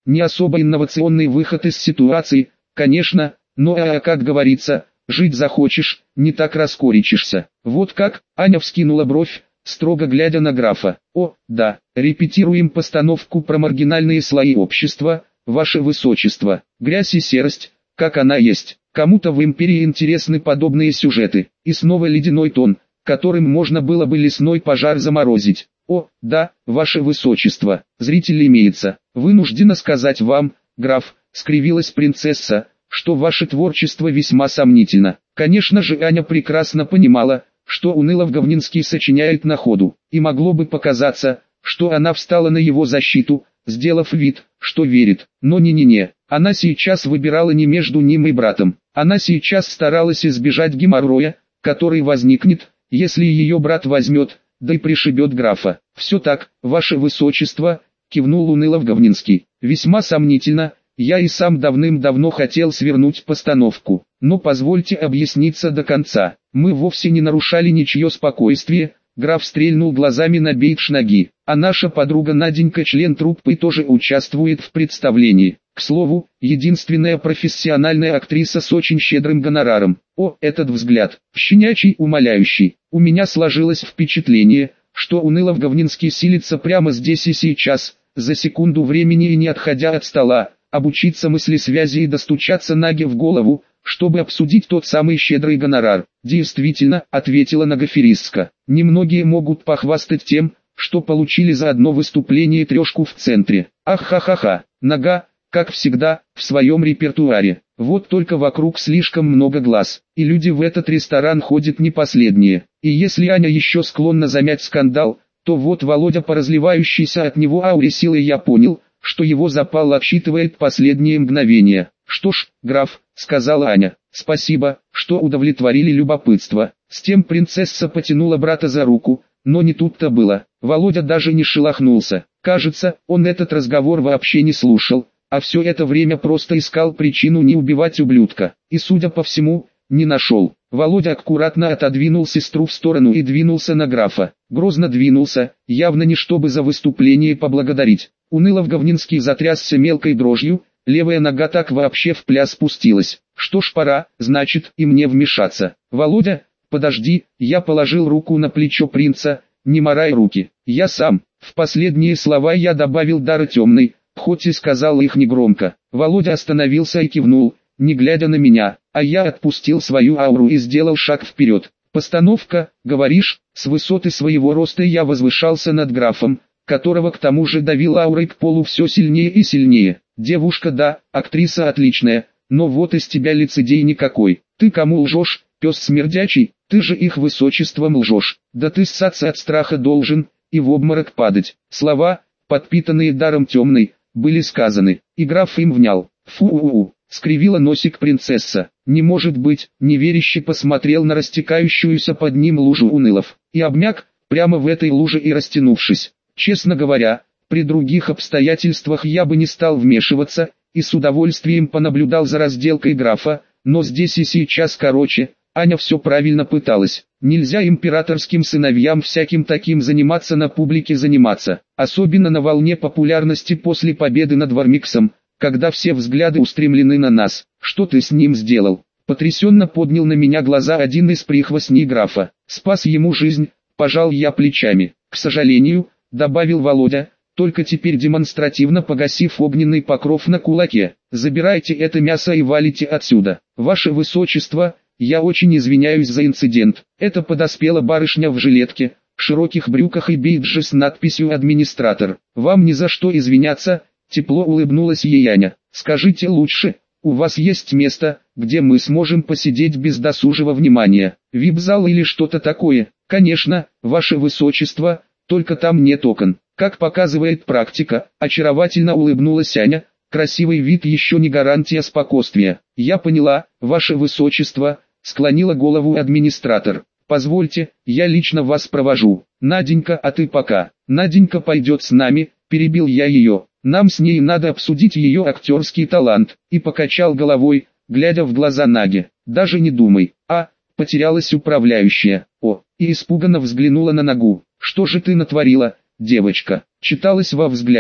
Не особо инновационный выход из ситуации, конечно, но как говорится, жить захочешь, не так раскорячишься. Вот как, Аня вскинула бровь, строго глядя на графа. О, да, репетируем постановку про маргинальные слои общества, ваше высочество, грязь и серость, как она есть. Кому-то в империи интересны подобные сюжеты. И снова ледяной тон, которым можно было бы лесной пожар заморозить. О, да, ваше высочество, зритель имеется. Вынуждена сказать вам, граф, скривилась принцесса, что ваше творчество весьма сомнительно. Конечно же, Аня прекрасно понимала, что Унылов-Говнинский сочиняет на ходу, и могло бы показаться, что она встала на его защиту, сделав вид, что верит. Но не-не-не, она сейчас выбирала не между ним и братом. Она сейчас старалась избежать геморроя, который возникнет, если ее брат возьмет, да и пришибет графа. «Все так, ваше высочество», — кивнул Унылов-Говнинский. «Весьма сомнительно, я и сам давным-давно хотел свернуть постановку. Но позвольте объясниться до конца. Мы вовсе не нарушали ничье спокойствие». Граф стрельнул глазами на Бейдж-Ноги. «А наша подруга Наденька, член труппы, тоже участвует в представлении. К слову, единственная профессиональная актриса с очень щедрым гонораром. О, этот взгляд, щенячий, умоляющий. У меня сложилось впечатление, что Унылов-Говнинский силится прямо здесь и сейчас, за секунду времени и не отходя от стола, обучиться мыслесвязи и достучаться Наге в голову, чтобы обсудить тот самый щедрый гонорар». «Действительно», — ответила Нагаферистка, — «немногие могут похвастать тем, что получили за одно выступление трешку в центре. Ах-ха-ха-ха, Нага, как всегда, в своем репертуаре. Вот только вокруг слишком много глаз, и люди в этот ресторан ходят не последние. И если Аня еще склонна замять скандал, то вот Володя по разливающейся от него ауре силы я понял, что его запал отсчитывает последние мгновения. «Что ж, граф», — сказала Аня, — «спасибо, что удовлетворили любопытство». С тем принцесса потянула брата за руку, но не тут-то было. Володя даже не шелохнулся. Кажется, он этот разговор вообще не слушал, а все это время просто искал причину не убивать ублюдка. И, судя по всему, не нашел. Володя аккуратно отодвинул сестру в сторону и двинулся на графа. Грозно двинулся, явно не чтобы за выступление поблагодарить. Унылов-Говнинский затрясся мелкой дрожью, левая нога так вообще в пляс спустилась. «Что ж, пора, значит, и мне вмешаться». «Володя, подожди», я положил руку на плечо принца, «не морай руки, я сам». В последние слова я добавил дара темный, хоть и сказал их негромко. Володя остановился и кивнул, не глядя на меня, а я отпустил свою ауру и сделал шаг вперед. «Постановка, говоришь?» С высоты своего роста я возвышался над графом, которого к тому же давил аурой к полу все сильнее и сильнее. «Девушка, да, актриса отличная, но вот из тебя лицедей никакой. Ты кому лжешь, пес смердячий? Ты же их высочеством лжешь. Да ты ссаться от страха должен, и в обморок падать». Слова, подпитанные даром темной, были сказаны, и граф им внял. «Фу-у-у», скривила носик принцесса. «Не может быть», неверяще посмотрел на растекающуюся под ним лужу Унылов, и обмяк, прямо в этой луже и растянувшись. Честно говоря, при других обстоятельствах я бы не стал вмешиваться, и с удовольствием понаблюдал за разделкой графа, но здесь и сейчас короче, Аня все правильно пыталась. Нельзя императорским сыновьям всяким таким заниматься на публике заниматься, особенно на волне популярности после победы над Вармиксом, когда все взгляды устремлены на нас. «Что ты с ним сделал?» Потрясенно поднял на меня глаза один из прихвостней графа. «Спас ему жизнь», пожал я плечами. «К сожалению», добавил Володя, только теперь демонстративно погасив огненный покров на кулаке. «Забирайте это мясо и валите отсюда. Ваше высочество, я очень извиняюсь за инцидент». Это подоспела барышня в жилетке, широких брюках и бейдже с надписью «Администратор». «Вам ни за что извиняться», тепло улыбнулась ей Аня. «Скажите лучше, у вас есть место, где мы сможем посидеть без досужего внимания? Вип-зал или что-то такое?» «Конечно, ваше высочество, только там нет окон. Как показывает практика», очаровательно улыбнулась Аня, «красивый вид еще не гарантия спокойствия». «Я поняла, ваше высочество», склонила голову администратор. «Позвольте, я лично вас провожу. Наденька, а ты пока». «Наденька пойдет с нами», перебил я ее. «Нам с ней надо обсудить ее актерский талант», и покачал головой, глядя в глаза Наге. «Даже не думай». Потерялась управляющая. И испуганно взглянула на Нагу. «Что же ты натворила, девочка?» Читалось во взгляде.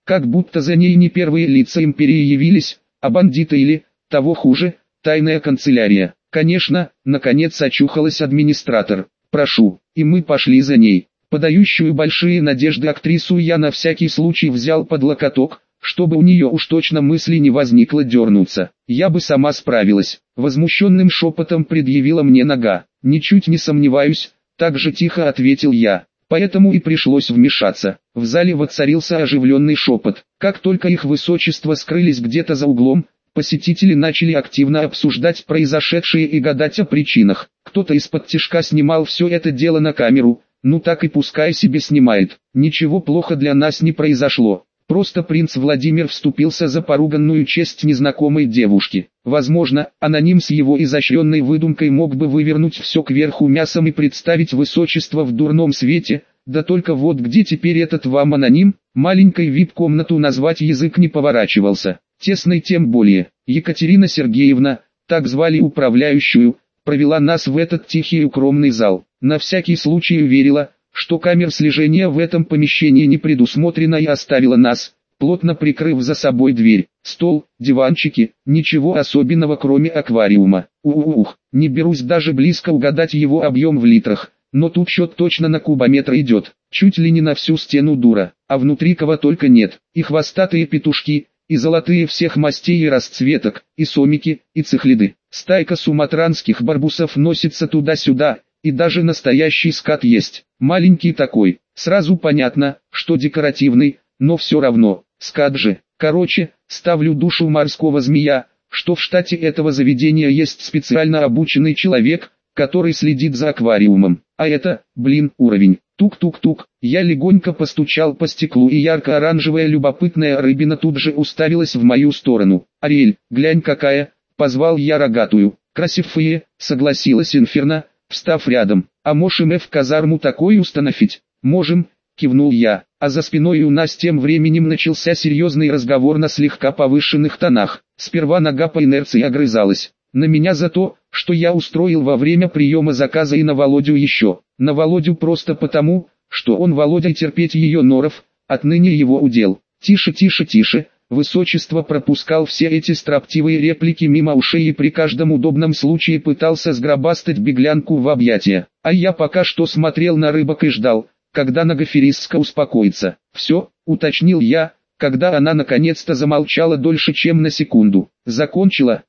как будто за ней не первые лица империи явились, а бандиты или, того хуже, тайная канцелярия. Конечно, наконец очухалась администратор. Прошу, и мы пошли за ней. Подающую большие надежды актрису я на всякий случай взял под локоток, чтобы у нее уж точно мысли не возникло дернуться. Я бы сама справилась. Возмущенным шепотом предъявила мне нога. Ничуть не сомневаюсь, так же тихо ответил я. Поэтому и пришлось вмешаться. В зале воцарился оживленный шепот. Как только их высочество скрылись где-то за углом, посетители начали активно обсуждать произошедшее и гадать о причинах. Кто-то из-под снимал все это дело на камеру. Ну так и пускай себе снимает. Ничего плохо для нас не произошло. Просто принц Владимир вступился за поруганную честь незнакомой девушки. Возможно, аноним с его изощренной выдумкой мог бы вывернуть все кверху мясом и представить высочество в дурном свете, да только вот где теперь этот вам аноним, маленькой вип-комнату назвать язык не поворачивался. Тесной тем более. Екатерина Сергеевна, так звали управляющую, провела нас в этот тихий и укромный зал. На всякий случай уверила, что камер слежения в этом помещении не предусмотрено, и оставила нас, плотно прикрыв за собой дверь. Стол, диванчики, ничего особенного кроме аквариума. Не берусь даже близко угадать его объем в литрах, но тут счет точно на кубометр идет, чуть ли не на всю стену дура, а внутри кого только нет, и хвостатые петушки, и золотые всех мастей и расцветок, и сомики, и цихлиды. Стайка суматранских барбусов носится туда-сюда, и даже настоящий скат есть, маленький такой, сразу понятно, что декоративный, но все равно, скат же. Короче, ставлю душу морского змея, что в штате этого заведения есть специально обученный человек, который следит за аквариумом, а это, уровень. Тук-тук-тук, я легонько постучал по стеклу, и ярко-оранжевая любопытная рыбина тут же уставилась в мою сторону. «Ариэль, глянь какая!» — позвал я рогатую. «Красивая», — согласилась Инферно, встав рядом. «А можем в казарму такой установить?» «Можем», — кивнул я, а за спиной у нас тем временем начался серьезный разговор на слегка повышенных тонах. Сперва нога по инерции огрызалась на меня за то, что я устроил во время приема заказа, и на Володю еще. На Володю просто потому, что он, Володя, терпеть ее норов, отныне его удел. Тише, тише, тише. Высочество пропускал все эти строптивые реплики мимо ушей и при каждом удобном случае пытался сгробастать беглянку в объятия. А я пока что смотрел на рыбок и ждал, когда Нагаферистка успокоится. «Все», — уточнил я, когда она наконец-то замолчала дольше, чем на секунду. «Закончила»,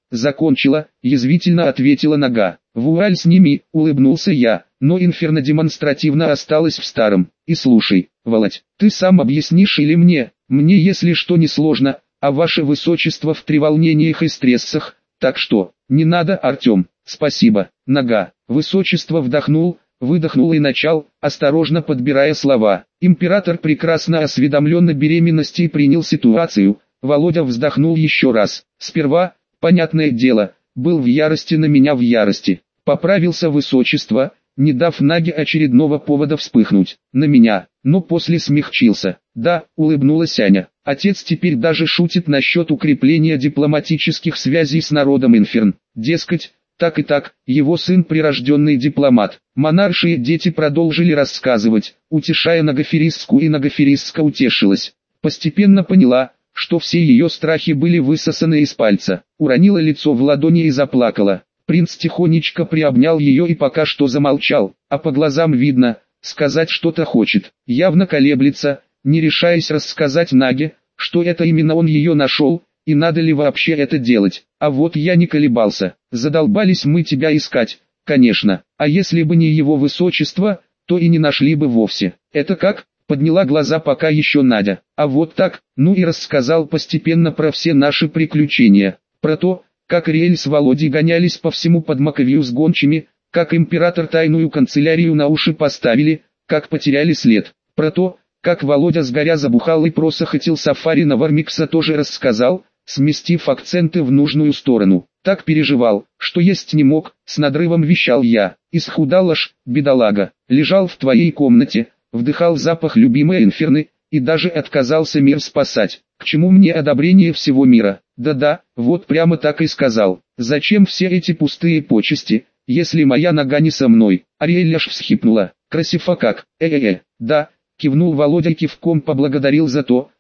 — язвительно ответила нога. «Вуаль с ними», — улыбнулся я, но Инферно демонстративно осталась в старом. «И слушай, Володь, ты сам объяснишь или мне? Мне если что не сложно, а ваше высочество в треволнениях и стрессах, так что, не надо, Артем, спасибо». Нога. Высочество вдохнул, выдохнул и начал, осторожно подбирая слова. Император прекрасно осведомлен о беременности и принял ситуацию. Володя вздохнул еще раз. Сперва, понятное дело, был в ярости, на меня в ярости. Поправился высочество, не дав Наге очередного повода вспыхнуть. На меня, но после смягчился. «Да», — улыбнулась Аня. «Отец теперь даже шутит насчет укрепления дипломатических связей с народом Инферн. Дескать, так и так, его сын прирожденный дипломат». Монаршие дети продолжили рассказывать, утешая Нагаферистку, и Нагаферистка утешилась. Постепенно поняла, что все ее страхи были высосаны из пальца. Уронила лицо в ладони и заплакала. Принц тихонечко приобнял ее и пока что замолчал, а по глазам видно, сказать что-то хочет. Явно колеблется, не решаясь рассказать Наге, что это именно он ее нашел, и надо ли вообще это делать. А вот я не колебался. Задолбались мы тебя искать, конечно, а если бы не его высочество, то и не нашли бы вовсе. Это как? Подняла глаза пока еще Надя. А вот так, ну и рассказал постепенно про все наши приключения. Про то, как Ариэль с Володей гонялись по всему Подмаковью с гончими, как император тайную канцелярию на уши поставили, как потеряли след. Про то, как Володя сгоря забухал и просохотил сафари на Вармикса, тоже рассказал, сместив акценты в нужную сторону. Так переживал, что есть не мог, с надрывом вещал я. Исхудал аж, бедолага, лежал в твоей комнате, вдыхал запах любимой Инферны, и даже отказался мир спасать. К чему мне одобрение всего мира? Да-да, вот прямо так и сказал. Зачем все эти пустые почести, если моя нога не со мной? Ариэль аж всхипнула. Красиво как. Да, кивнул Володя, кивком поблагодарил за то,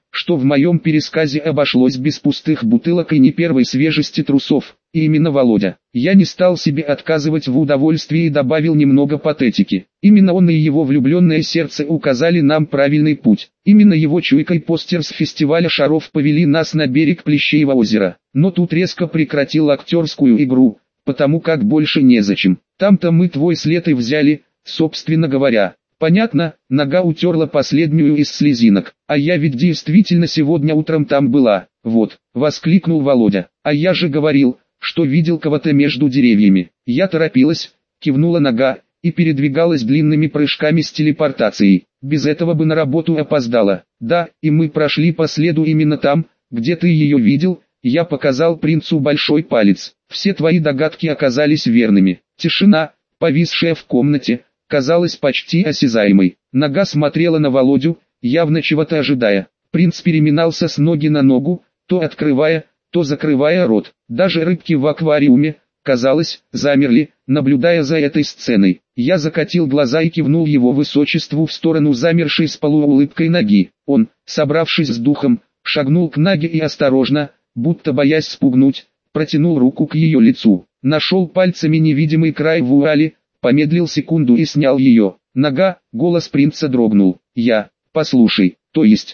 что в моем пересказе обошлось без пустых бутылок и не первой свежести трусов. И именно Володя. Я не стал себе отказывать в удовольствии и добавил немного патетики. Именно он и его влюбленное сердце указали нам правильный путь. Именно его чуйка и постер с фестиваля шаров повели нас на берег Плещеева озера. Но тут резко прекратил актерскую игру, потому как больше незачем. Там-то мы твой след и взяли, собственно говоря. Понятно, нога утерла последнюю из слезинок. А я ведь действительно сегодня утром там была. Вот, воскликнул Володя. А я же говорил, что видел кого-то между деревьями. Я торопилась, кивнула нога, и передвигалась длинными прыжками с телепортацией. Без этого бы на работу опоздала. Да, и мы прошли по следу именно там, где ты ее видел. Я показал принцу большой палец. Все твои догадки оказались верными. Тишина, повисшая в комнате, казалась почти осязаемой. Нога смотрела на Володю, явно чего-то ожидая. Принц переминался с ноги на ногу, то открывая, то закрывая рот. Даже рыбки в аквариуме, казалось, замерли, наблюдая за этой сценой. Я закатил глаза и кивнул его высочеству в сторону замершей с полуулыбкой ноги. Он, собравшись с духом, шагнул к ноге и осторожно, будто боясь спугнуть, протянул руку к ее лицу. Нашел пальцами невидимый край вуали, помедлил секунду и снял ее. Нога, голос принца дрогнул. Послушай, то есть,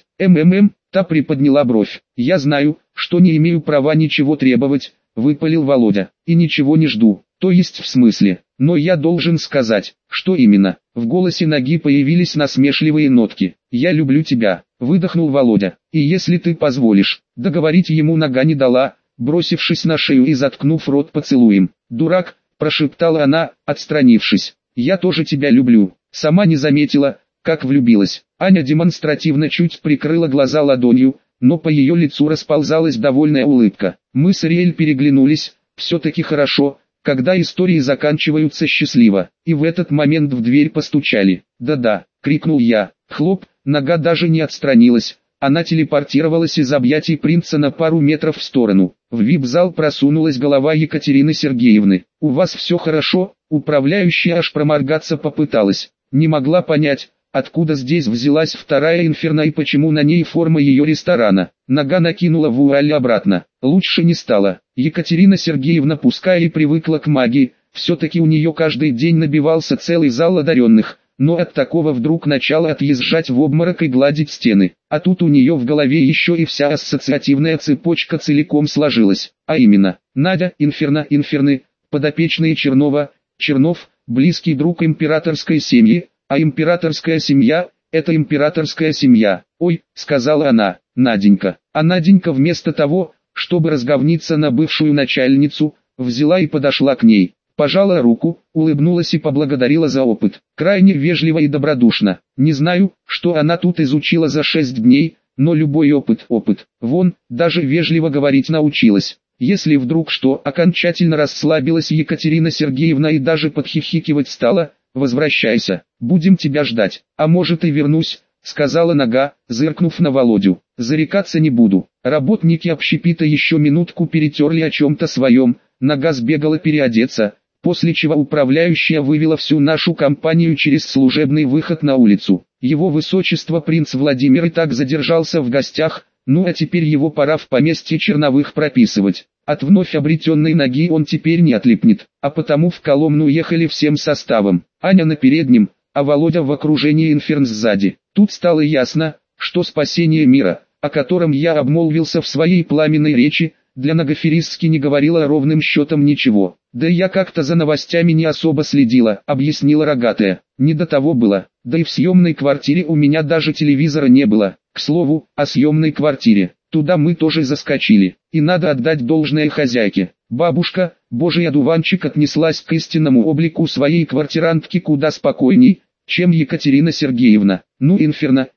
та приподняла бровь. Я знаю, что не имею права ничего требовать, выпалил Володя, и ничего не жду. То есть в смысле, но я должен сказать, что именно. В голосе ноги появились насмешливые нотки. Я люблю тебя, выдохнул Володя, и если ты позволишь. Договорить ему нога не дала, бросившись на шею и заткнув рот поцелуем. Дурак, прошептала она, отстранившись. Я тоже тебя люблю. Сама не заметила, как влюбилась. Аня демонстративно чуть прикрыла глаза ладонью, но по ее лицу расползалась довольная улыбка. Мы с Ариэль переглянулись. Все-таки хорошо, когда истории заканчиваются счастливо. И в этот момент в дверь постучали. «Да-да», — крикнул я. Хлоп, нога даже не отстранилась. Она телепортировалась из объятий принца на пару метров в сторону. В вип-зал просунулась голова Екатерины Сергеевны. «У вас все хорошо?» Управляющая аж проморгаться попыталась. Не могла понять, откуда здесь взялась вторая инферно и почему на ней форма ее ресторана. Нога накинула вуаль обратно. Лучше не стало. Екатерина Сергеевна пускай и привыкла к магии, все-таки у нее каждый день набивался целый зал одаренных. Но от такого вдруг начала отъезжать в обморок и гладить стены. А тут у нее в голове еще и вся ассоциативная цепочка целиком сложилась. А именно, Надя, инферны, подопечные Чернова, Чернов, близкий друг императорской семьи, а императорская семья – это императорская семья. «Ой», – сказала она, – Наденька. А Наденька вместо того, чтобы разговниться на бывшую начальницу, взяла и подошла к ней. Пожала руку, улыбнулась и поблагодарила за опыт. Крайне вежливо и добродушно. Не знаю, что она тут изучила за 6 дней, но любой опыт. Вон, даже вежливо говорить научилась. Если вдруг что, окончательно расслабилась Екатерина Сергеевна и даже подхихикивать стала, возвращайся, будем тебя ждать. А может и вернусь, сказала нога, зыркнув на Володю. Зарекаться не буду. Работники общепита еще минутку перетерли о чем-то своем, нога сбегала переодеться, после чего управляющая вывела всю нашу компанию через служебный выход на улицу. Его высочество принц Владимир и так задержался в гостях, ну а теперь его пора в поместье Черновых прописывать. От вновь обретенной ноги он теперь не отлипнет, а потому в Коломну ехали всем составом. Аня на переднем, а Володя в окружении инферн сзади. Тут стало ясно, что спасение мира, о котором я обмолвился в своей пламенной речи, для Нагоферистски не говорила ровным счетом ничего. Да и я как-то за новостями не особо следила, объяснила рогатая. Не до того было, да и в съемной квартире у меня даже телевизора не было. К слову, о съемной квартире. Туда мы тоже заскочили. И надо отдать должное хозяйке. Бабушка, божий одуванчик, отнеслась к истинному облику своей квартирантки куда спокойней, чем Екатерина Сергеевна. Ну инферно,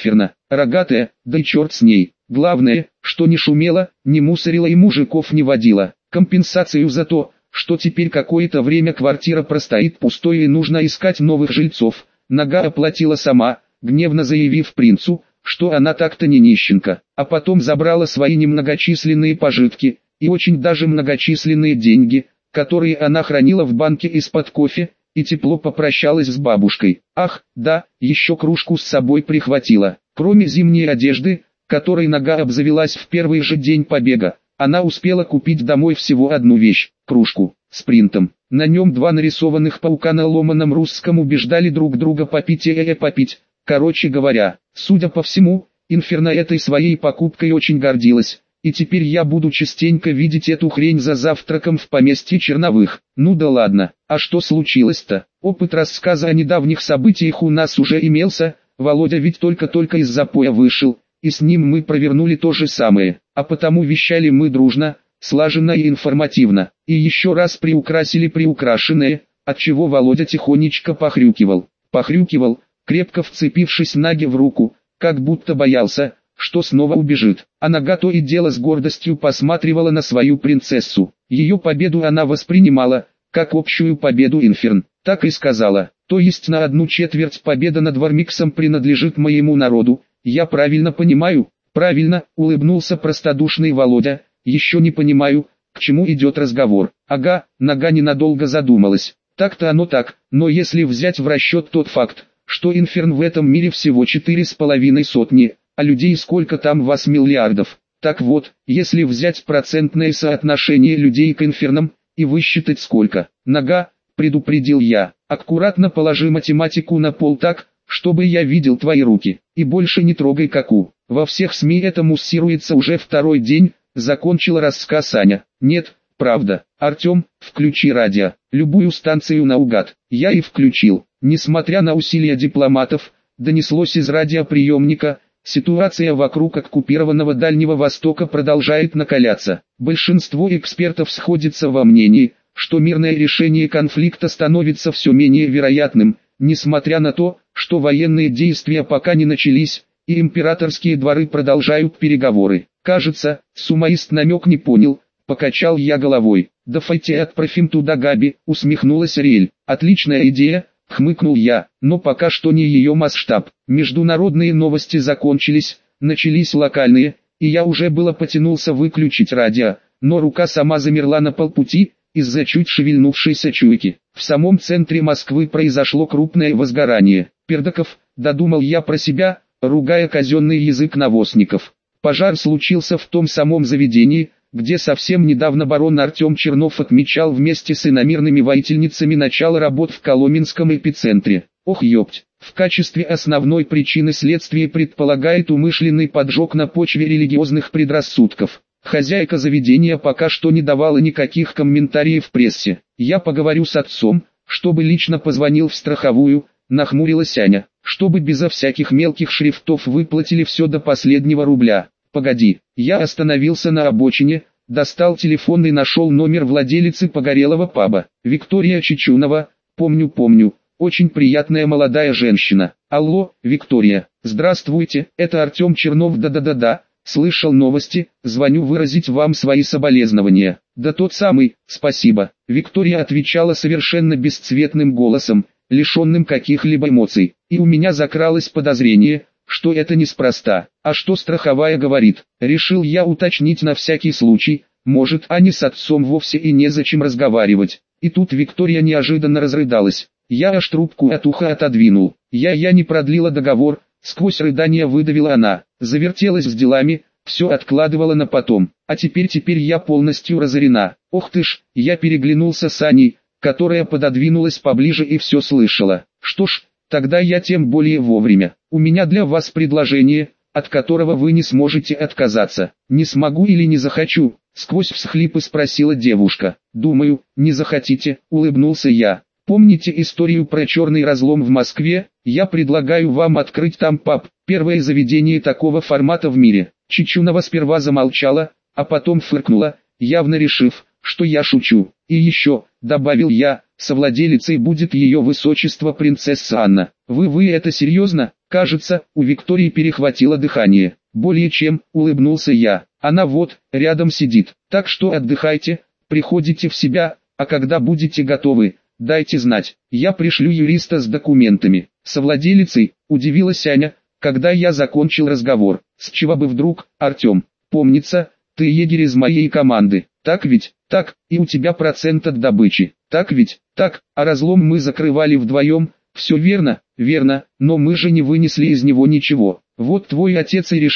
рогатая, да и черт с ней. Главное, что не шумела, не мусорила и мужиков не водила. Компенсацию за то, что теперь какое-то время квартира простоит пустой и нужно искать новых жильцов, нога оплатила сама, гневно заявив принцу, что она так-то не нищенка, а потом забрала свои немногочисленные пожитки, и очень даже многочисленные деньги, которые она хранила в банке из-под кофе, и тепло попрощалась с бабушкой. Ах, да, еще кружку с собой прихватила. Кроме зимней одежды, которой нога обзавелась в первый же день побега. Она успела купить домой всего одну вещь – кружку с принтом. На нем два нарисованных паука на ломаном русском убеждали друг друга попить и попить. Короче говоря, судя по всему, Инферно этой своей покупкой очень гордилась. И теперь я буду частенько видеть эту хрень за завтраком в поместье Черновых. Ну да ладно, а что случилось-то? Опыт рассказа о недавних событиях у нас уже имелся, Володя ведь только-только из запоя вышел, и с ним мы провернули то же самое, а потому вещали мы дружно, слаженно и информативно, и еще раз приукрасили приукрашенное, отчего Володя тихонечко похрюкивал, крепко вцепившись Наге в руку, как будто боялся, что снова убежит. А нога то и дело с гордостью посматривала на свою принцессу. Ее победу она воспринимала, как общую победу Инферн. Так и сказала, то есть на 1/4 победа над Вармиксом принадлежит моему народу. Я правильно понимаю? Правильно, улыбнулся простодушный Володя. Еще не понимаю, к чему идет разговор. Ага, нога ненадолго задумалась. Так-то оно так, но если взять в расчет тот факт, что Инферн в этом мире всего 4,5 сотни, а людей сколько там 8 миллиардов. Так вот, если взять процентное соотношение людей к инфернам, и высчитать сколько, нога, предупредил я, аккуратно положи математику на пол так, чтобы я видел твои руки, и больше не трогай каку. Во всех СМИ это муссируется уже второй день, закончила рассказ Аня. Нет, правда, Артем, включи радио, любую станцию наугад. Я и включил, несмотря на усилия дипломатов, донеслось из радиоприемника. Ситуация вокруг оккупированного Дальнего Востока продолжает накаляться. Большинство экспертов сходится во мнении, что мирное решение конфликта становится все менее вероятным, несмотря на то, что военные действия пока не начались, и императорские дворы продолжают переговоры. Кажется, сумоист намек не понял, покачал я головой. Давайте отправим туда Габи, усмехнулась Ариэль. Отличная идея. Хмыкнул я, но пока что не ее масштаб. Международные новости закончились, начались локальные, и я уже было потянулся выключить радио, но рука сама замерла на полпути, из-за чуть шевельнувшейся чуйки. В самом центре Москвы произошло крупное возгорание. Пердаков, додумал я про себя, ругая казенный язык навозников. Пожар случился в том самом заведении, где совсем недавно барон Артем Чернов отмечал вместе с иномирными воительницами начало работ в Коломенском эпицентре. Ох ёпть, в качестве основной причины следствие предполагает умышленный поджог на почве религиозных предрассудков. Хозяйка заведения пока что не давала никаких комментариев в прессе. Я поговорю с отцом, чтобы лично позвонил в страховую, нахмурилась Аня, чтобы безо всяких мелких шрифтов выплатили все до последнего рубля. Погоди, я остановился на обочине, достал телефон и нашел номер владелицы погорелого паба. Виктория Чечунова, помню, очень приятная молодая женщина. Алло, Виктория, здравствуйте, это Артем Чернов, да, слышал новости, звоню выразить вам свои соболезнования. Да тот самый, спасибо. Виктория отвечала совершенно бесцветным голосом, лишенным каких-либо эмоций, и у меня закралось подозрение, что это неспроста. А что страховая говорит? Решил я уточнить на всякий случай, может, Ане с отцом вовсе и незачем разговаривать. И тут Виктория неожиданно разрыдалась. Я аж трубку от уха отодвинул. Я не продлила договор, сквозь рыдания выдавила она. Завертелась с делами, все откладывала на потом. А теперь я полностью разорена. Ох ты ж, я переглянулся с Аней, которая пододвинулась поближе и все слышала. Что ж, тогда я тем более вовремя. У меня для вас предложение, от которого вы не сможете отказаться. Не смогу или не захочу? Сквозь всхлипы спросила девушка. Думаю, не захотите, улыбнулся я. Помните историю про черный разлом в Москве? Я предлагаю вам открыть там паб, первое заведение такого формата в мире. Чечунова сперва замолчала, а потом фыркнула, явно решив, что я шучу. И еще, добавил я, совладелицей будет ее высочество принцесса Анна. Вы это серьезно? Кажется, у Виктории перехватило дыхание. Более чем, улыбнулся я. Она вот, рядом сидит. Так что отдыхайте, приходите в себя, а когда будете готовы, дайте знать. Я пришлю юриста с документами. Совладелицей, удивилась Аня, когда я закончил разговор. С чего бы вдруг, Артем? Помнится, ты егерь из моей команды. Так ведь? Так, и у тебя процент от добычи. Так ведь? Так, а разлом мы закрывали вдвоем. Все верно, но мы же не вынесли из него ничего. Вот твой отец и решил,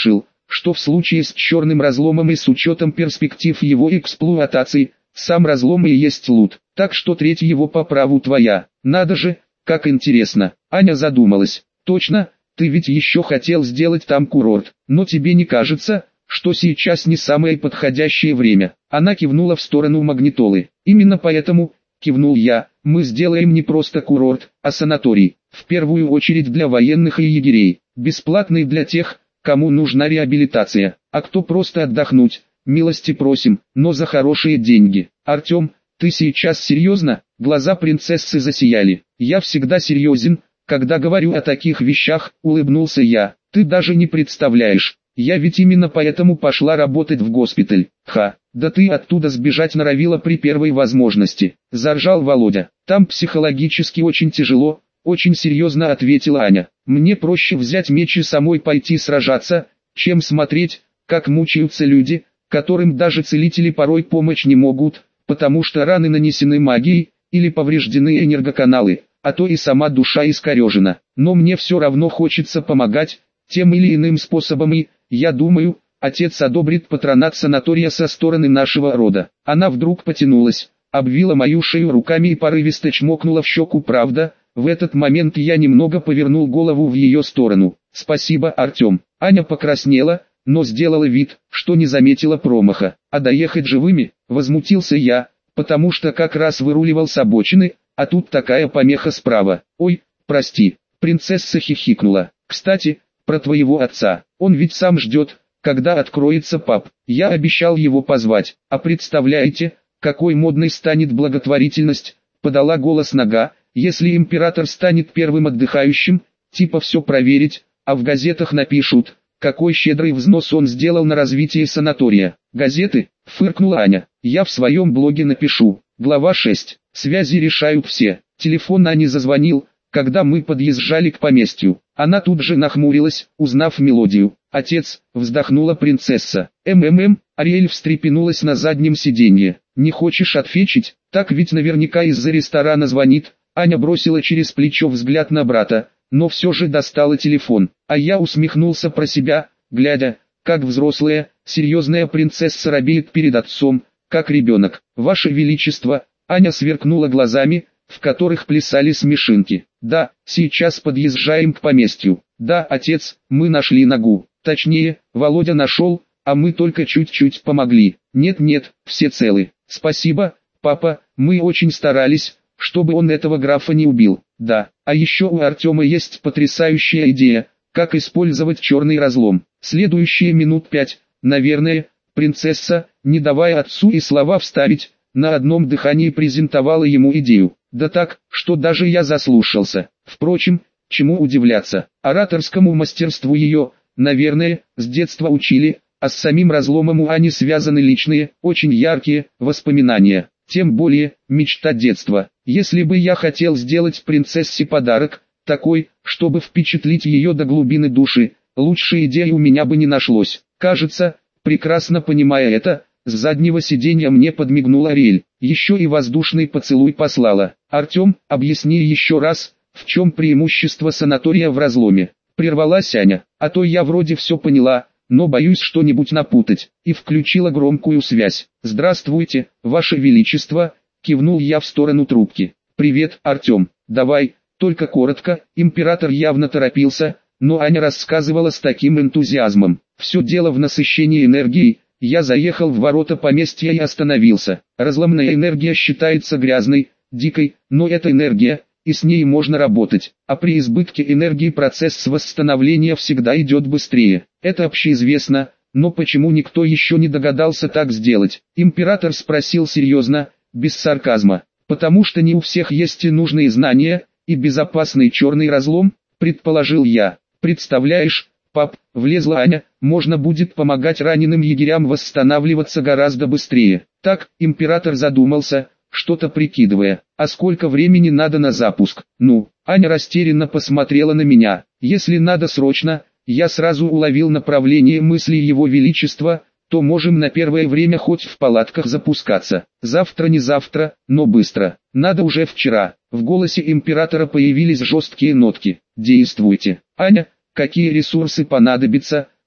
что в случае с черным разломом и с учетом перспектив его эксплуатации, сам разлом и есть лут, так что треть его по праву твоя. Надо же, как интересно. Аня задумалась. Точно, ты ведь еще хотел сделать там курорт, но тебе не кажется, что сейчас не самое подходящее время? Она кивнула в сторону магнитолы. Именно поэтому, кивнул я, мы сделаем не просто курорт, а санаторий, в первую очередь для военных и егерей, бесплатный для тех, кому нужна реабилитация, а кто просто отдохнуть, милости просим, но за хорошие деньги. Артем, ты сейчас серьезно? Глаза принцессы засияли. Я всегда серьезен, когда говорю о таких вещах, улыбнулся я. Ты даже не представляешь, я ведь именно поэтому пошла работать в госпиталь. Ха, да ты оттуда сбежать норовила при первой возможности, заржал Володя. Там психологически очень тяжело, очень серьезно ответила Аня. Мне проще взять меч и самой пойти сражаться, чем смотреть, как мучаются люди, которым даже целители порой помочь не могут, потому что раны нанесены магией, или повреждены энергоканалы, а то и сама душа искорежена. Но мне все равно хочется помогать, тем или иным способом и, я думаю, отец одобрит патронат санатория со стороны нашего рода. Она вдруг потянулась, обвила мою шею руками и порывисто чмокнула в щеку. Правда, в этот момент я немного повернул голову в ее сторону. Спасибо, Артем. Аня покраснела, но сделала вид, что не заметила промаха. А доехать живыми, возмутился я, потому что как раз выруливал с обочины, а тут такая помеха справа. Ой, прости, принцесса хихикнула. Кстати, про твоего отца, он ведь сам ждет, когда откроется паб. Я обещал его позвать, а представляете, какой модной станет благотворительность, подала голос Нога, если император станет первым отдыхающим, типа все проверить, а в газетах напишут, какой щедрый взнос он сделал на развитие санатория. Газеты, фыркнула Аня, я в своем блоге напишу. Глава 6. Связи решают все. Телефон Ани зазвонил, когда мы подъезжали к поместью. Она тут же нахмурилась, узнав мелодию. «Отец», вздохнула принцесса. Ариэль встрепенулась на заднем сиденье. «Не хочешь отфечить? Так ведь наверняка из-за ресторана звонит». Аня бросила через плечо взгляд на брата, но все же достала телефон. А я усмехнулся про себя, глядя, как взрослая, серьезная принцесса робеет перед отцом, как ребенок. «Ваше Величество», Аня сверкнула глазами, в которых плясали смешинки. «Да, сейчас подъезжаем к поместью». «Да, отец, мы нашли Ногу. Точнее, Володя нашел, а мы только чуть-чуть помогли». «Нет-нет, все целы. Спасибо, папа, мы очень старались, чтобы он этого графа не убил». «Да, а еще у Артема есть потрясающая идея, как использовать черный разлом». Следующие минут 5, наверное, принцесса, не давая отцу и слова вставить, на одном дыхании презентовала ему идею. Да так, что даже я заслушался. Впрочем, чему удивляться, ораторскому мастерству ее, наверное, с детства учили, а с самим разломом у Ани связаны личные, очень яркие воспоминания. Тем более, мечта детства. Если бы я хотел сделать принцессе подарок, такой, чтобы впечатлить ее до глубины души, лучшей идеи у меня бы не нашлось. Кажется, прекрасно понимая это, с заднего сиденья мне подмигнула Ариэль, еще и воздушный поцелуй послала. «Артем, объясни еще раз, в чем преимущество санатория в разломе?» Прервалась Аня, а то я вроде все поняла, но боюсь что-нибудь напутать, и включила громкую связь. «Здравствуйте, Ваше Величество», кивнул я в сторону трубки. «Привет, Артем, давай, только коротко». Император явно торопился, но Аня рассказывала с таким энтузиазмом. Все дело в насыщении энергией. Я заехал в ворота поместья и остановился. Разломная энергия считается грязной, дикой, но это энергия, и с ней можно работать. А при избытке энергии процесс восстановления всегда идет быстрее. Это общеизвестно, но почему никто еще не догадался так сделать? Император спросил серьезно, без сарказма. Потому что не у всех есть и нужные знания, и безопасный черный разлом, предположил я. Представляешь, пап, влезла Аня, можно будет помогать раненым егерям восстанавливаться гораздо быстрее. Так, император задумался, что-то прикидывая. А сколько времени надо на запуск? Ну, Аня растерянно посмотрела на меня. Если надо срочно, я сразу уловил направление мысли Его Величества, то можем на первое время хоть в палатках запускаться. Завтра не завтра, но быстро. Надо уже вчера. В голосе императора появились жесткие нотки. Действуйте. Аня, какие ресурсы понадобятся,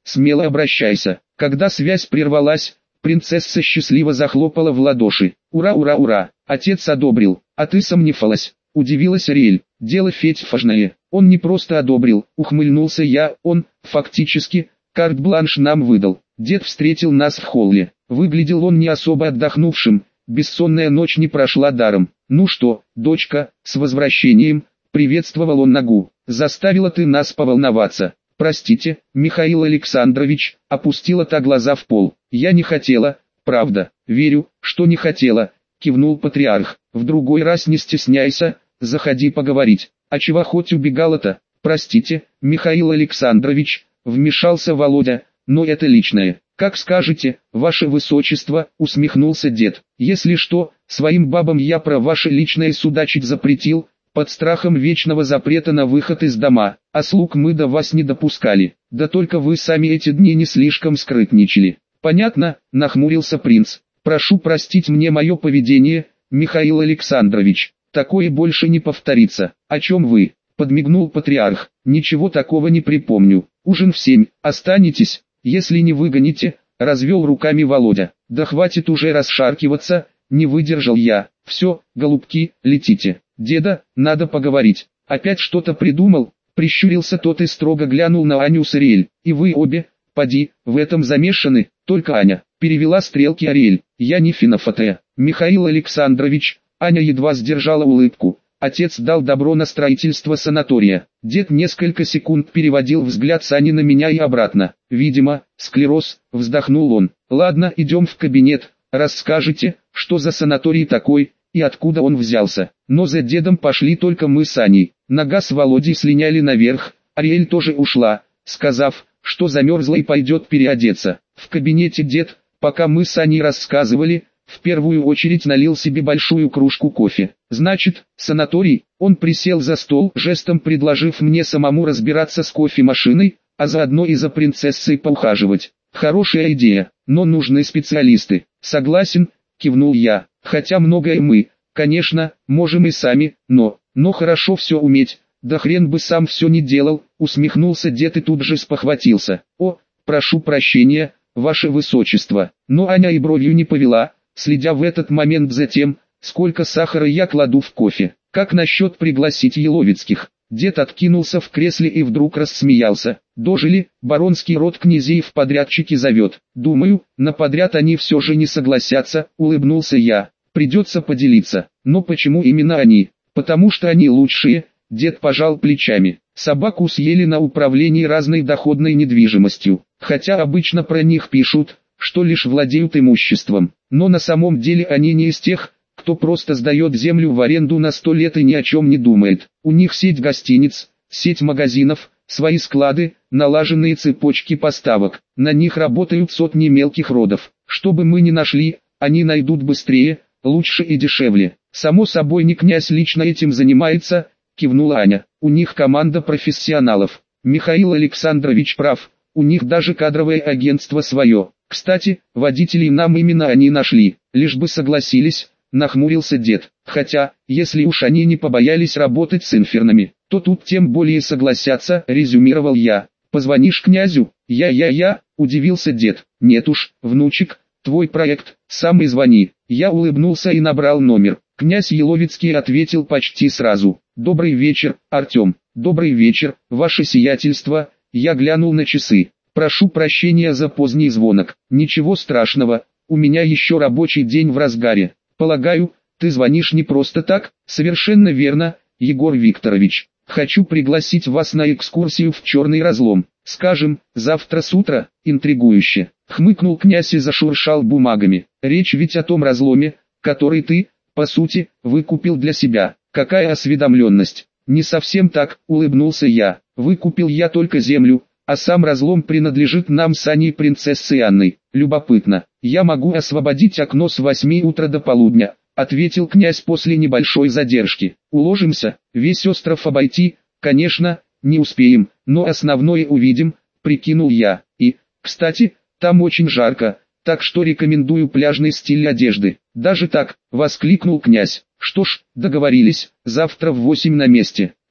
смело обращайся. Когда связь прервалась, принцесса счастливо захлопала в ладоши. Ура, ура, ура, отец одобрил, а ты сомневалась. Удивилась Ариэль. Дело феть-фажное. Он не просто одобрил, ухмыльнулся я, он, фактически, карт-бланш нам выдал. Дед встретил нас в холле. Выглядел он не особо отдохнувшим, бессонная ночь не прошла даром. Ну что, дочка, с возвращением, приветствовал он Нагу. Заставила ты нас поволноваться. Простите, Михаил Александрович, опустила та глаза в пол. Я не хотела, правда, верю, что не хотела, кивнул патриарх. В другой раз не стесняйся, заходи поговорить. А чего хоть убегала-то? Простите, Михаил Александрович, вмешался Володя, но это личное. Как скажете, ваше высочество, усмехнулся дед. Если что, своим бабам я про ваше личное судачить запретил, под страхом вечного запрета на выход из дома, а слуг мы до вас не допускали. Да только вы сами эти дни не слишком скрытничали. Понятно, нахмурился принц. Прошу простить мне мое поведение, Михаил Александрович. Такое больше не повторится. О чем вы? Подмигнул патриарх. Ничего такого не припомню. Ужин в 7. Останетесь, если не выгоните, развел руками Володя. Да хватит уже расшаркиваться, не выдержал я. Все, голубки, летите. Деда, надо поговорить. Опять что-то придумал? Прищурился тот и строго глянул на Аню с Ариэль. И вы обе, поди, в этом замешаны, только Аня. Перевела стрелки Ариэль. Я не финофатея. Михаил Александрович. Аня едва сдержала улыбку. Отец дал добро на строительство санатория. Дед несколько секунд переводил взгляд с Ани на меня и обратно. Видимо, склероз, вздохнул он. Ладно, идем в кабинет, расскажете, что за санаторий такой, и откуда он взялся. Но за дедом пошли только мы с Аней. Нага с Володей слиняли наверх, Ариэль тоже ушла, сказав, что замерзла и пойдет переодеться. В кабинете дед, пока мы с Аней рассказывали, в первую очередь налил себе большую кружку кофе. Значит, санаторий, он присел за стол, жестом предложив мне самому разбираться с кофемашиной, а заодно и за принцессой поухаживать. Хорошая идея, но нужны специалисты. Согласен, кивнул я, хотя многое мы, конечно, можем и сами, но хорошо все уметь, да хрен бы сам все не делал, усмехнулся дед и тут же спохватился. О, прошу прощения, ваше высочество, но Аня и бровью не повела, следя в этот момент за тем, сколько сахара я кладу в кофе. Как насчет пригласить Еловицких? Дед откинулся в кресле и вдруг рассмеялся. Дожили, баронский род князей в подрядчики зовет. Думаю, на подряд они все же не согласятся, улыбнулся я. Придется поделиться. Но почему именно они? Потому что они лучшие, дед пожал плечами. Собаку съели на управлении разной доходной недвижимостью. Хотя обычно про них пишут, что лишь владеют имуществом. Но на самом деле они не из тех, кто просто сдает землю в аренду на 100 лет и ни о чем не думает. У них сеть гостиниц, сеть магазинов, свои склады, налаженные цепочки поставок. На них работают сотни мелких родов. Что бы мы ни нашли, они найдут быстрее, лучше и дешевле. Само собой не князь лично этим занимается, кивнула Аня. У них команда профессионалов. Михаил Александрович прав, у них даже кадровое агентство свое. Кстати, водителей нам именно они нашли, лишь бы согласились, нахмурился дед. Хотя, если уж они не побоялись работать с инфернами, то тут тем более согласятся, резюмировал я. Позвонишь князю? Я, удивился дед. Нет уж, внучек, твой проект, сам и звони. Я улыбнулся и набрал номер. Князь Еловицкий ответил почти сразу. Добрый вечер, Артем. Добрый вечер, ваше сиятельство. Я глянул на часы. Прошу прощения за поздний звонок. Ничего страшного, у меня еще рабочий день в разгаре. Полагаю, ты звонишь не просто так? Совершенно верно, Егор Викторович. Хочу пригласить вас на экскурсию в Черный разлом. Скажем, завтра с утра, интригующе. Хмыкнул князь и зашуршал бумагами. Речь ведь о том разломе, который ты, по сути, выкупил для себя. Какая осведомленность? Не совсем так, улыбнулся я. Выкупил я только землю, а сам разлом принадлежит нам с Аней принцессой Анной. Любопытно, я могу освободить окно с 8 утра до полудня, ответил князь после небольшой задержки. Уложимся, весь остров обойти, конечно, не успеем, но основное увидим, прикинул я. И, кстати, там очень жарко, так что рекомендую пляжный стиль одежды. Даже так, воскликнул князь. Что ж, договорились, завтра в 8 на месте.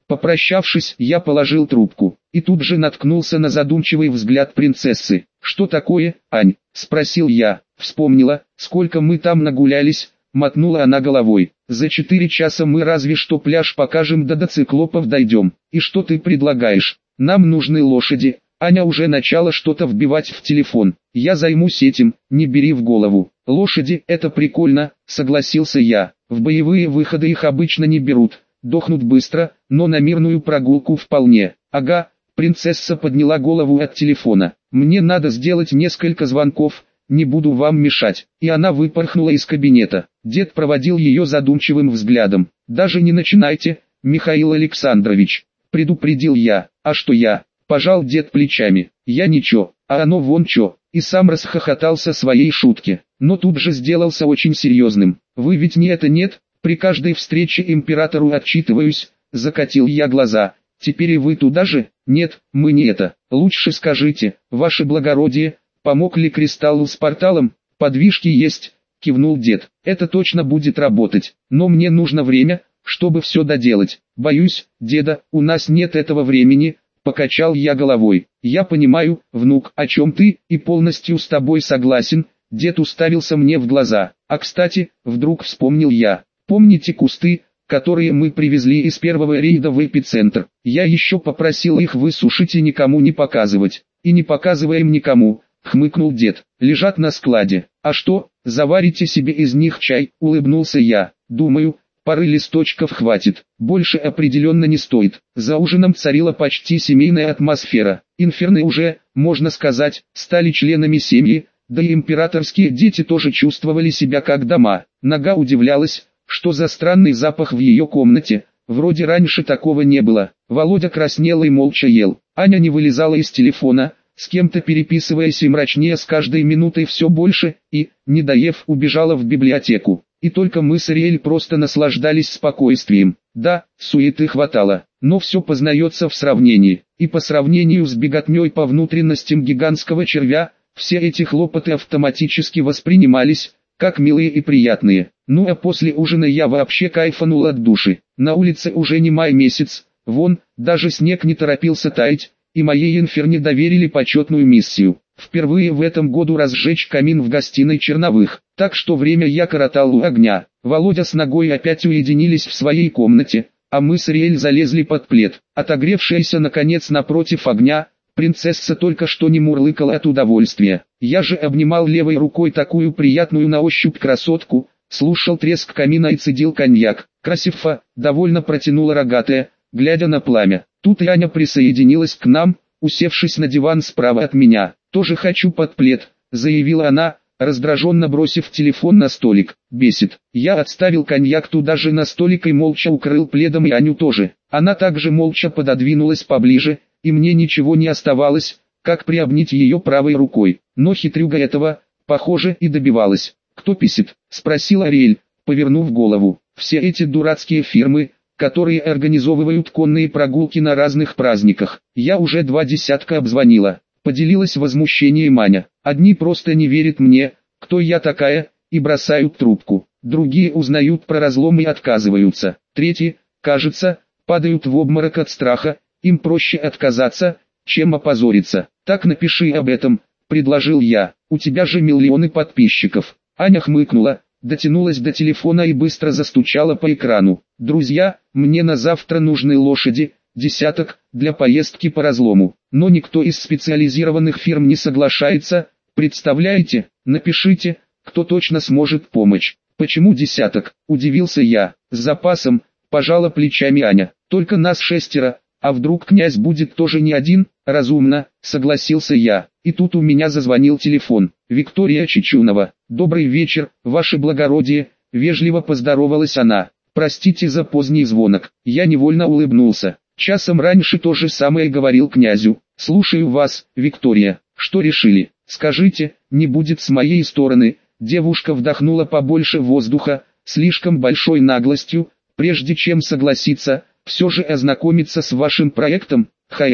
Попрощавшись, я положил трубку, и тут же наткнулся на задумчивый взгляд принцессы. «Что такое, Ань?» – спросил я. «Вспомнила, сколько мы там нагулялись», – мотнула она головой. «За 4 часа мы разве что пляж покажем, да до циклопов дойдем. И что ты предлагаешь? Нам нужны лошади». Аня уже начала что-то вбивать в телефон. «Я займусь этим, не бери в голову». «Лошади – это прикольно», – согласился я. «В боевые выходы их обычно не берут. Дохнут быстро, но на мирную прогулку вполне». «Ага». Принцесса подняла голову от телефона. «Мне надо сделать несколько звонков, не буду вам мешать». И она выпорхнула из кабинета. Дед проводил ее задумчивым взглядом. «Даже не начинайте, Михаил Александрович», – предупредил я. «А что я?» – пожал дед плечами. «Я ничего, а оно вон чё». И сам расхохотался своей шутке, но тут же сделался очень серьезным. «Вы ведь не это нет? При каждой встрече императору отчитываюсь», – закатил я глаза. «Теперь и вы туда же?» «Нет, мы не это. Лучше скажите, ваше благородие, помог ли кристаллу с порталом?» «Подвижки есть», – кивнул дед. «Это точно будет работать, но мне нужно время, чтобы все доделать». «Боюсь, деда, у нас нет этого времени», – покачал я головой. «Я понимаю, внук, о чем ты, и полностью с тобой согласен». Дед уставился мне в глаза. «А кстати, вдруг вспомнил я. Помните кусты, которые мы привезли из первого рейда в эпицентр? Я еще попросил их высушить и никому не показывать». «И не показываем никому», — хмыкнул дед. «Лежат на складе». «А что, заварите себе из них чай?» — улыбнулся я. «Думаю, пары листочков хватит, больше определенно не стоит». За ужином царила почти семейная атмосфера. Инферны уже, можно сказать, стали членами семьи, да и императорские дети тоже чувствовали себя как дома. Нога удивлялась, что за странный запах в ее комнате, вроде раньше такого не было. Володя краснел и молча ел. Аня не вылезала из телефона, с кем-то переписываясь и мрачнее с каждой минутой все больше, и, не доев, убежала в библиотеку. И только мы с Ариэль просто наслаждались спокойствием. Да, суеты хватало, но все познается в сравнении. И по сравнению с беготней по внутренностям гигантского червя, все эти хлопоты автоматически воспринимались как милые и приятные. Ну а после ужина я вообще кайфанул от души. На улице уже не май месяц, вон, даже снег не торопился таять, и моей инферне доверили почетную миссию. Впервые в этом году разжечь камин в гостиной Черновых, так что время я коротал у огня. Володя с ногой опять уединились в своей комнате, а мы с Ариэль залезли под плед. Отогревшаяся наконец напротив огня, принцесса только что не мурлыкала от удовольствия. Я же обнимал левой рукой такую приятную на ощупь красотку, слушал треск камина и цедил коньяк. «Красивфа», довольно протянула рогатая, глядя на пламя. Тут и Аня присоединилась к нам, усевшись на диван справа от меня. «Тоже хочу под плед», заявила она, раздраженно бросив телефон на столик. «Бесит». Я отставил коньяк туда же на столик и молча укрыл пледом и Аню тоже. Она также молча пододвинулась поближе, и мне ничего не оставалось, как приобнять ее правой рукой. Но хитрюга этого, похоже, и добивалась. «Кто писит?» – спросила Ариэль, повернув голову. «Все эти дурацкие фирмы, которые организовывают конные прогулки на разных праздниках. Я уже 2 десятка обзвонила», – поделилась возмущением Аня. «Одни просто не верят мне, кто я такая, и бросают трубку. Другие узнают про разлом и отказываются. Третьи, кажется, падают в обморок от страха. Им проще отказаться, чем опозориться. Так напиши об этом», – предложил я. «У тебя же миллионы подписчиков». Аня хмыкнула, дотянулась до телефона и быстро застучала по экрану. «Друзья, мне на завтра нужны лошади, 10, для поездки по разлому. Но никто из специализированных фирм не соглашается, представляете? Напишите, кто точно сможет помочь». «Почему 10? Удивился я. «С запасом», пожала плечами Аня. «Только нас 6, а вдруг князь будет тоже не один?» «Разумно», согласился я. И тут у меня зазвонил телефон. Виктория Чечунова. «Добрый вечер, ваше благородие», вежливо поздоровалась она. «Простите за поздний звонок». Я невольно улыбнулся. Часом раньше то же самое говорил князю. «Слушаю вас, Виктория. Что решили? Скажите, не будет с моей стороны». Девушка вдохнула побольше воздуха, слишком большой наглостью, прежде чем согласиться, все же ознакомиться с вашим проектом.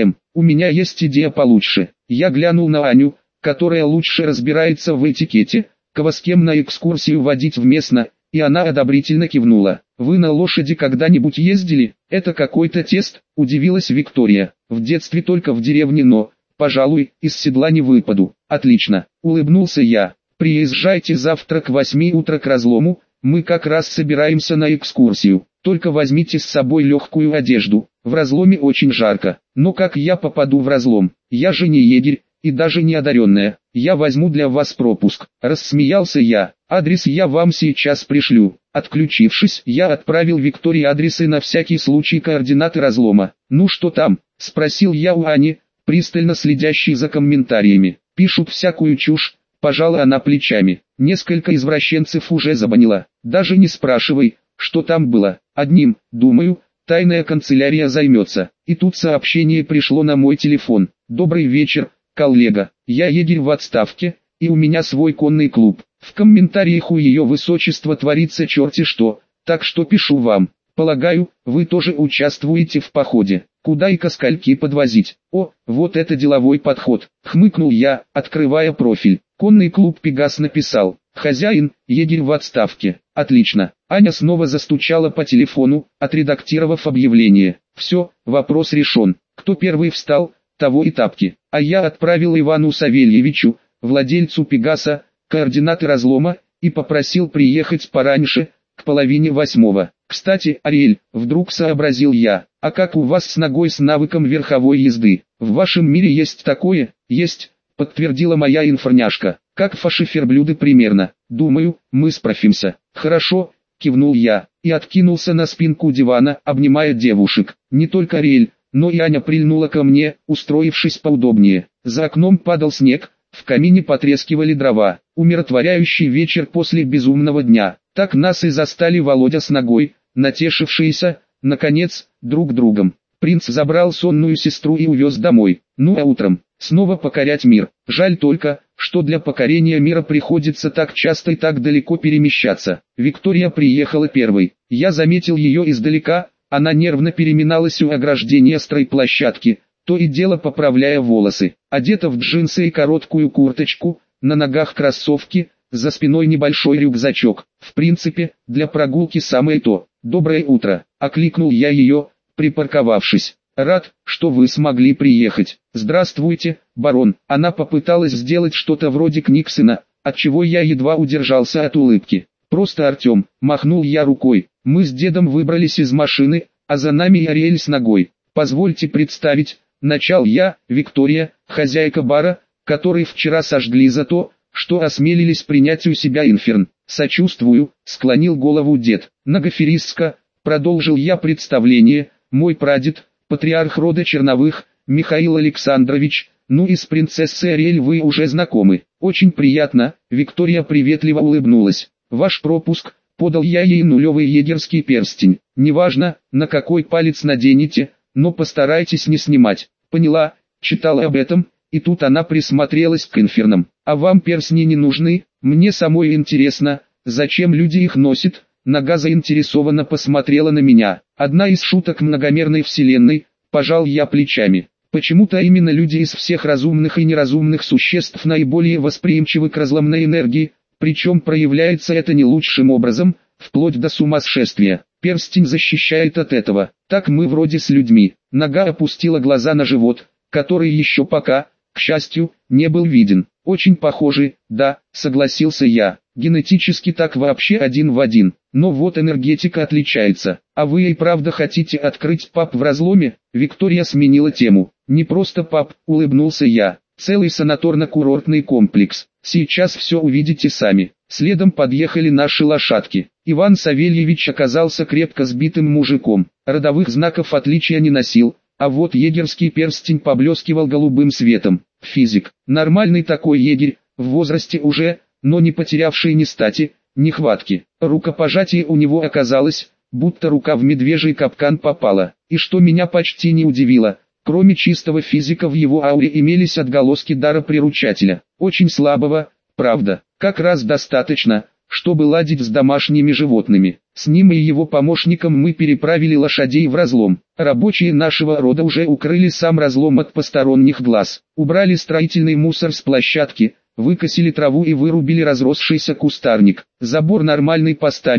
У меня есть идея получше». Я глянул на Аню, которая лучше разбирается в этикете, кого с кем на экскурсию водить вместно, и она одобрительно кивнула. Вы на лошади когда-нибудь ездили? Это какой-то тест, удивилась Виктория. В детстве только в деревне, но, пожалуй, из седла не выпаду. Отлично, улыбнулся я. Приезжайте завтра к 8 утра к разлому, мы как раз собираемся на экскурсию. Только возьмите с собой легкую одежду, в разломе очень жарко. Но как я попаду в разлом? Я же не егерь, и даже не одаренная. Я возьму для вас пропуск. Рассмеялся я. Адрес я вам сейчас пришлю. Отключившись, я отправил Виктории адресы на всякий случай координаты разлома. Ну что там? Спросил я у Ани, пристально следящей за комментариями. Пишут всякую чушь. Пожала она плечами. Несколько извращенцев уже забанила. Даже не спрашивай, что там было. Одним, думаю, тайная канцелярия займется. И тут сообщение пришло на мой телефон. Добрый вечер, коллега. Я егерь в отставке, и у меня свой конный клуб. В комментариях у ее высочества творится черти что, так что пишу вам. Полагаю, вы тоже участвуете в походе. Куда и скольки подвозить? О, вот это деловой подход. Хмыкнул я, открывая профиль. Конный клуб «Пегас» написал. Хозяин, егерь в отставке. Отлично. Аня снова застучала по телефону, отредактировав объявление. Все, вопрос решен. Кто первый встал, того и тапки. А я отправил Ивану Савельевичу, владельцу «Пегаса», координаты разлома, и попросил приехать пораньше, к 7:30. Кстати, Ариэль, вдруг сообразил я, а как у вас с ногой с навыком верховой езды? В вашем мире есть такое? Есть, подтвердила моя инфорняшка. Как фашиферблюды примерно. Думаю, мы справимся. Хорошо, кивнул я, и откинулся на спинку дивана, обнимая девушек. Не только Ариэль, но и Аня прильнула ко мне, устроившись поудобнее. За окном падал снег, в камине потрескивали дрова. Умиротворяющий вечер после безумного дня. Так нас и застали Володя с ногой, натешившиеся, наконец, друг другом. Принц забрал сонную сестру и увез домой. Ну а утром, снова покорять мир. Жаль только, что для покорения мира приходится так часто и так далеко перемещаться. Виктория приехала первой. Я заметил ее издалека, она нервно переминалась у ограждения стройплощадки, то и дело поправляя волосы. Одета в джинсы и короткую курточку, на ногах кроссовки, за спиной небольшой рюкзачок. В принципе, для прогулки самое то. «Доброе утро», — окликнул я ее, припарковавшись. «Рад, что вы смогли приехать». «Здравствуйте, барон». Она попыталась сделать что-то вроде Книксона, отчего я едва удержался от улыбки. «Просто Артем», — махнул я рукой. «Мы с дедом выбрались из машины, а за нами и Ариэль с ногой. Позвольте представить», — начал я, Виктория, хозяйка бара, который вчера сожгли за то, что осмелились принять у себя инферн. «Сочувствую», — склонил голову дед. «Нагаферистка», — продолжил я представление, «мой прадед, патриарх рода Черновых, Михаил Александрович, ну и с принцессой Ариэль вы уже знакомы». «Очень приятно», — Виктория приветливо улыбнулась. «Ваш пропуск», — подал я ей нулевый егерский перстень. «Неважно, на какой палец наденете, но постарайтесь не снимать». «Поняла», — читала об этом. И тут она присмотрелась к инфернам. «А вам перстни не нужны? Мне самой интересно, зачем люди их носят?» Нога заинтересованно посмотрела на меня. Одна из шуток многомерной вселенной, пожал я плечами. Почему-то именно люди из всех разумных и неразумных существ наиболее восприимчивы к разломной энергии, причем проявляется это не лучшим образом, вплоть до сумасшествия. Перстень защищает от этого. Так мы вроде с людьми. Нога опустила глаза на живот, который еще пока, к счастью, не был виден. «Очень похожи, да», — согласился я. «Генетически так вообще один в один. Но вот энергетика отличается. А вы и правда хотите открыть паб в разломе?» Виктория сменила тему. «Не просто паб», — улыбнулся я. «Целый санаторно-курортный комплекс. Сейчас все увидите сами». Следом подъехали наши лошадки. Иван Савельевич оказался крепко сбитым мужиком. Родовых знаков отличия не носил. А вот егерский перстень поблескивал голубым светом. Физик. Нормальный такой егерь, в возрасте уже, но не потерявший ни стати, ни хватки. Рукопожатие у него оказалось, будто рука в медвежий капкан попала. И что меня почти не удивило, кроме чистого физика в его ауре имелись отголоски дара приручателя. Очень слабого, правда, как раз достаточно, чтобы ладить с домашними животными. С ним и его помощником мы переправили лошадей в разлом. Рабочие нашего рода уже укрыли сам разлом от посторонних глаз. Убрали строительный мусор с площадки, выкосили траву и вырубили разросшийся кустарник. Забор нормальный поставили,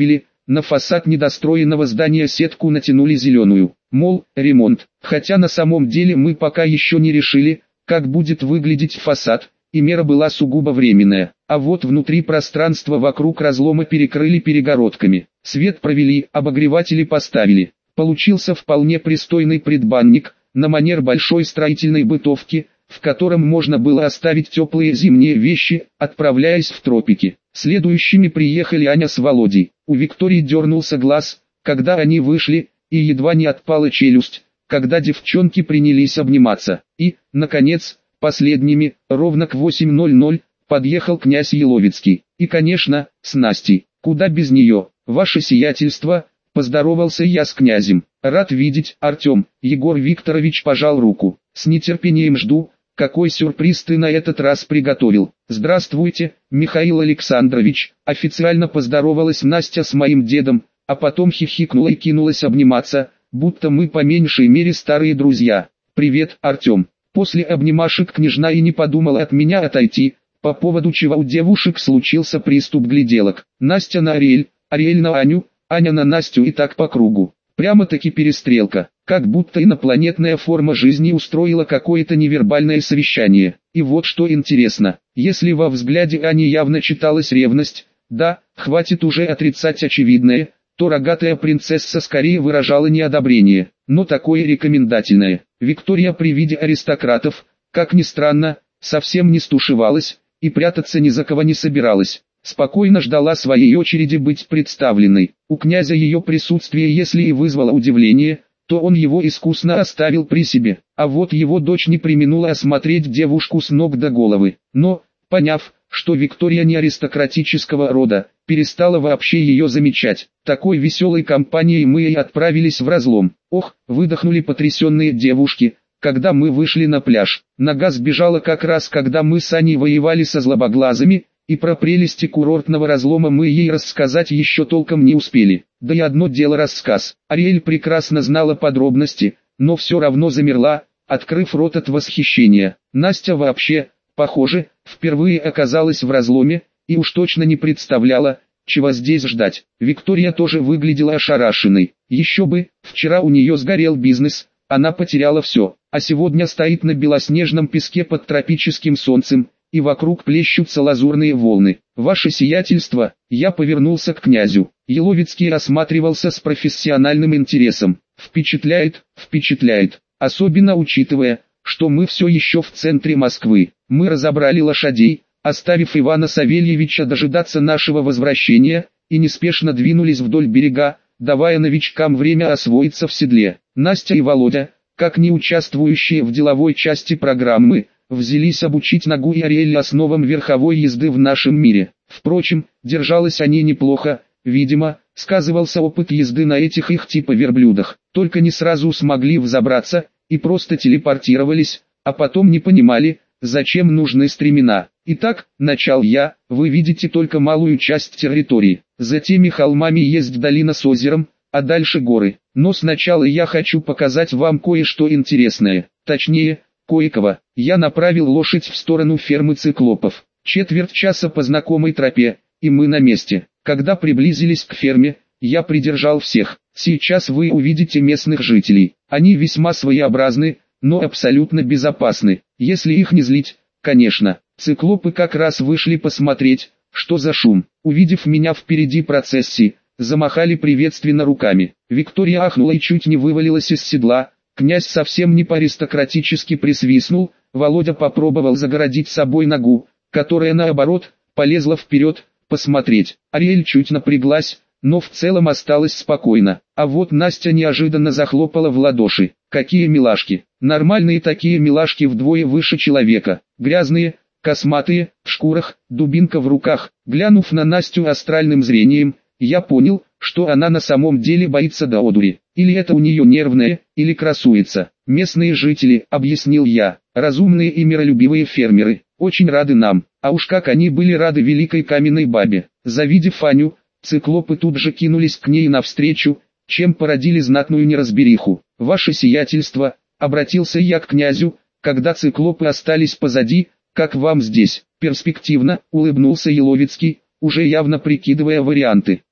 На фасад недостроенного здания сетку натянули зеленую, мол, ремонт. Хотя на самом деле мы пока еще не решили, как будет выглядеть фасад, и мера была сугубо временная. А вот внутри пространство вокруг разлома перекрыли перегородками. Свет провели, обогреватели поставили. Получился вполне пристойный предбанник, на манер большой строительной бытовки, в котором можно было оставить теплые зимние вещи, отправляясь в тропики. Следующими приехали Аня с Володей. У Виктории дернулся глаз, когда они вышли, и едва не отпала челюсть, когда девчонки принялись обниматься. И, наконец, последними, ровно к 8:00, подъехал князь Еловицкий. И, конечно, с Настей. Куда без нее, ваше сиятельство, поздоровался я с князем. Рад видеть, Артем. Егор Викторович пожал руку. С нетерпением жду, какой сюрприз ты на этот раз приготовил. Здравствуйте, Михаил Александрович. Официально поздоровалась Настя с моим дедом, а потом хихикнула и кинулась обниматься, будто мы по меньшей мере старые друзья. Привет, Артем. После обнимашек княжна и не подумала от меня отойти, по поводу чего у девушек случился приступ гляделок. Настя на Ариэль, Ариэль на Аню, Аня на Настю и так по кругу. Прямо-таки перестрелка, как будто инопланетная форма жизни устроила какое-то невербальное совещание. И вот что интересно, если во взгляде Ани явно читалась ревность, да, хватит уже отрицать очевидное, то рогатая принцесса скорее выражала неодобрение, но такое рекомендательное. Виктория при виде аристократов, как ни странно, совсем не стушевалась, и прятаться ни за кого не собиралась. Спокойно ждала своей очереди быть представленной. У князя ее присутствие если и вызвало удивление, то он его искусно оставил при себе. А вот его дочь не преминула осмотреть девушку с ног до головы. Но, поняв, что Виктория не аристократического рода, перестала вообще ее замечать. Такой веселой компанией мы и отправились в разлом. Ох, выдохнули потрясенные девушки, когда мы вышли на пляж. Нога сбежала как раз когда мы с Аней воевали со злобоглазыми, и про прелести курортного разлома мы ей рассказать еще толком не успели. Да и одно дело рассказ. Ариэль прекрасно знала подробности, но все равно замерла, открыв рот от восхищения. Настя вообще, похоже, впервые оказалась в разломе, и уж точно не представляла, чего здесь ждать. Виктория тоже выглядела ошарашенной. Еще бы, вчера у нее сгорел бизнес, она потеряла все, а сегодня стоит на белоснежном песке под тропическим солнцем, и вокруг плещутся лазурные волны. Ваше сиятельство, я повернулся к князю. Еловицкий осматривался с профессиональным интересом. Впечатляет, впечатляет, особенно учитывая, что мы все еще в центре Москвы. Мы разобрали лошадей, оставив Ивана Савельевича дожидаться нашего возвращения, и неспешно двинулись вдоль берега, давая новичкам время освоиться в седле. Настя и Володя, как не участвующие в деловой части программы, взялись обучить Нагу и Ариэль основам верховой езды в нашем мире. Впрочем, держалась они неплохо, видимо, сказывался опыт езды на этих их типа верблюдах. Только не сразу смогли взобраться, и просто телепортировались, а потом не понимали, зачем нужны стремена. Итак, начал я, вы видите только малую часть территории. За теми холмами есть долина с озером, а дальше горы. Но сначала я хочу показать вам кое-что интересное, точнее, кое-кого. Я направил лошадь в сторону фермы циклопов. Четверть часа по знакомой тропе, и мы на месте. Когда приблизились к ферме, я придержал всех. Сейчас вы увидите местных жителей. Они весьма своеобразны, но абсолютно безопасны, если их не злить, конечно. Циклопы как раз вышли посмотреть, что за шум. Увидев меня впереди процессии, замахали приветственно руками. Виктория ахнула и чуть не вывалилась из седла. Князь совсем не по-аристократически присвистнул, Володя попробовал загородить собой ногу, которая наоборот, полезла вперед, посмотреть. Ариэль чуть напряглась, но в целом осталась спокойна. А вот Настя неожиданно захлопала в ладоши. Какие милашки! Нормальные такие милашки вдвое выше человека. Грязные, косматые, в шкурах, дубинка в руках. Глянув на Настю астральным зрением, я понял, что она на самом деле боится до одури. Или это у нее нервное, или красуется. Местные жители, объяснил я, разумные и миролюбивые фермеры, очень рады нам. А уж как они были рады великой каменной бабе. Завидев Аню, циклопы тут же кинулись к ней навстречу, чем породили знатную неразбериху. Ваше сиятельство, обратился я к князю, когда циклопы остались позади, как вам здесь? Перспективно, улыбнулся Еловицкий, уже явно прикидывая варианты.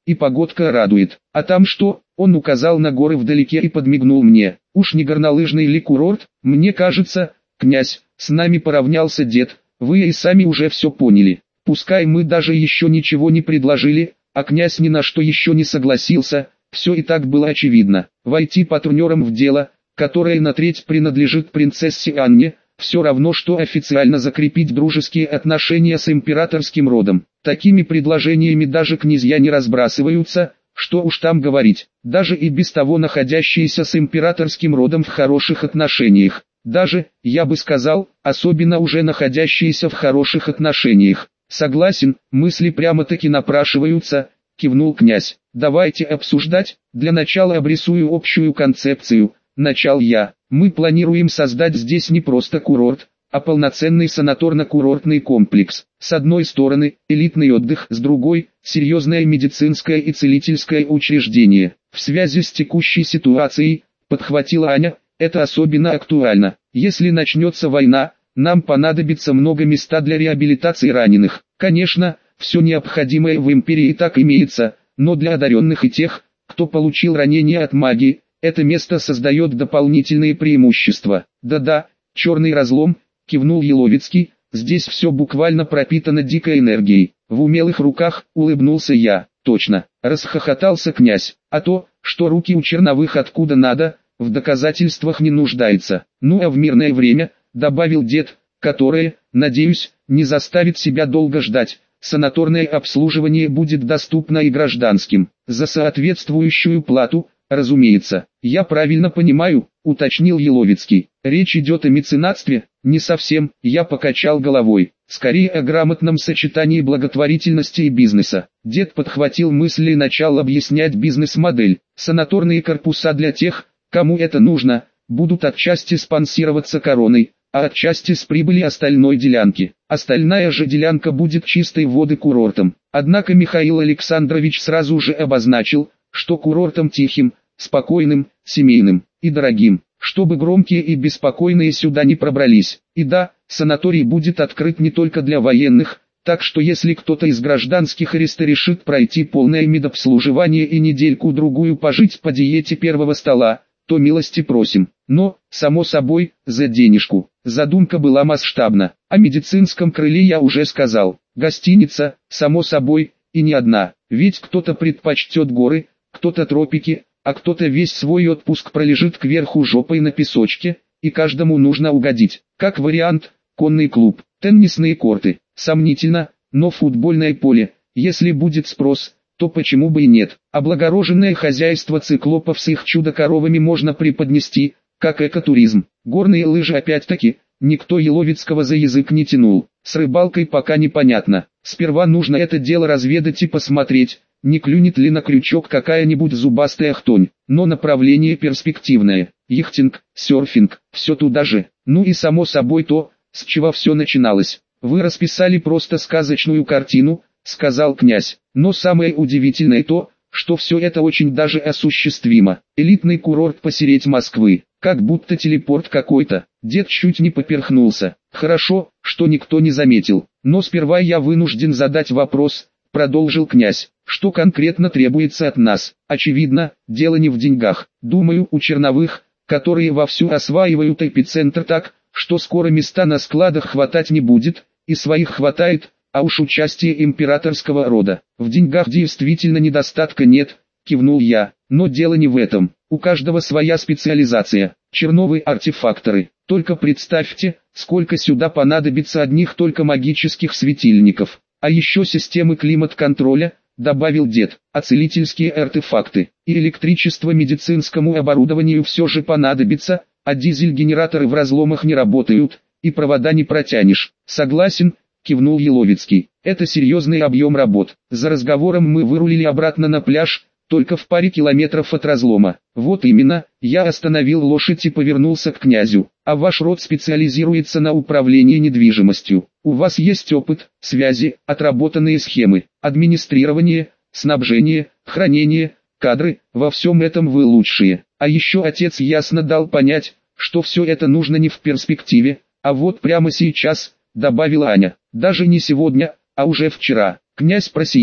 и погодка радует. А там что? Он указал на горы вдалеке и подмигнул мне. Уж не горнолыжный ли курорт? Мне кажется, князь, с нами поравнялся дед, вы и сами уже все поняли. Пускай мы даже еще ничего не предложили, а князь ни на что еще не согласился, все и так было очевидно. Войти партнером в дело, которое на треть принадлежит принцессе Анне, все равно что официально закрепить дружеские отношения с императорским родом. Такими предложениями даже князья не разбрасываются, что уж там говорить, даже и без того находящиеся с императорским родом в хороших отношениях. Даже, я бы сказал, особенно уже находящиеся в хороших отношениях. Согласен, мысли прямо-таки напрашиваются, кивнул князь. Давайте обсуждать, для начала обрисую общую концепцию, начал я. Мы планируем создать здесь не просто курорт, а полноценный санаторно-курортный комплекс. С одной стороны, элитный отдых, с другой – серьезное медицинское и целительское учреждение. В связи с текущей ситуацией, подхватила Аня, это особенно актуально. Если начнется война, нам понадобится много места для реабилитации раненых. Конечно, все необходимое в империи и так имеется, но для одаренных и тех, кто получил ранения от магии, это место создает дополнительные преимущества. Да-да, черный разлом, кивнул Еловицкий, здесь все буквально пропитано дикой энергией. В умелых руках, улыбнулся я. Точно, расхохотался князь. А то, что руки у черновых откуда надо, в доказательствах не нуждается. Ну а в мирное время, добавил дед, которое, надеюсь, не заставит себя долго ждать, санаторное обслуживание будет доступно и гражданским, за соответствующую плату, разумеется. Я правильно понимаю, уточнил Еловицкий. Речь идет о меценатстве? Не совсем, я покачал головой. Скорее о грамотном сочетании благотворительности и бизнеса. Дед подхватил мысли и начал объяснять бизнес-модель. Санаторные корпуса для тех, кому это нужно, будут отчасти спонсироваться короной, а отчасти с прибыли остальной делянки. Остальная же делянка будет чистой воды курортом. Однако Михаил Александрович сразу же обозначил, что курортом тихим, спокойным, семейным и дорогим, чтобы громкие и беспокойные сюда не пробрались. И да, санаторий будет открыт не только для военных, так что если кто-то из гражданских решит пройти полное медобслуживание и недельку-другую пожить по диете первого стола, то милости просим. Но, само собой, за денежку. Задумка была масштабна. О медицинском крыле я уже сказал. Гостиница, само собой, и не одна. Ведь кто-то предпочтет горы, кто-то тропики, а кто-то весь свой отпуск пролежит кверху жопой на песочке, и каждому нужно угодить. Как вариант, конный клуб, теннисные корты. Сомнительно, но футбольное поле, если будет спрос, то почему бы и нет. Облагороженное хозяйство циклопов с их чудо-коровами можно преподнести, как экотуризм. Горные лыжи опять-таки, никто Еловицкого за язык не тянул. С рыбалкой пока непонятно. Сперва нужно это дело разведать и посмотреть, не клюнет ли на крючок какая-нибудь зубастая хтонь. Но направление перспективное. Яхтинг, серфинг, все туда же. Ну и само собой то, с чего все начиналось. Вы расписали просто сказочную картину, сказал князь. Но самое удивительное то, что все это очень даже осуществимо. Элитный курорт посередь Москвы, как будто телепорт какой-то. Дед чуть не поперхнулся. Хорошо, что никто не заметил. Но сперва я вынужден задать вопрос, продолжил князь. Что конкретно требуется от нас? Очевидно, дело не в деньгах. Думаю, у черновых, которые вовсю осваивают эпицентр так, что скоро места на складах хватать не будет, и своих хватает, а уж участие императорского рода. В деньгах действительно недостатка нет, кивнул я, но дело не в этом. У каждого своя специализация. Черновые артефакторы. Только представьте, сколько сюда понадобится одних только магических светильников. А еще системы климат-контроля, добавил дед, а целительские артефакты и электричество медицинскому оборудованию все же понадобится, а дизель-генераторы в разломах не работают, и провода не протянешь. Согласен, кивнул Еловицкий. Это серьезный объем работ. За разговором мы вырулили обратно на пляж, только в паре километров от разлома. Вот именно, я остановил лошадь и повернулся к князю. А ваш род специализируется на управлении недвижимостью. У вас есть опыт, связи, отработанные схемы, администрирование, снабжение, хранение, кадры, во всем этом вы лучшие. А еще отец ясно дал понять, что все это нужно не в перспективе, а вот прямо сейчас, добавила Аня. Даже не сегодня, а уже вчера. Князь просиял.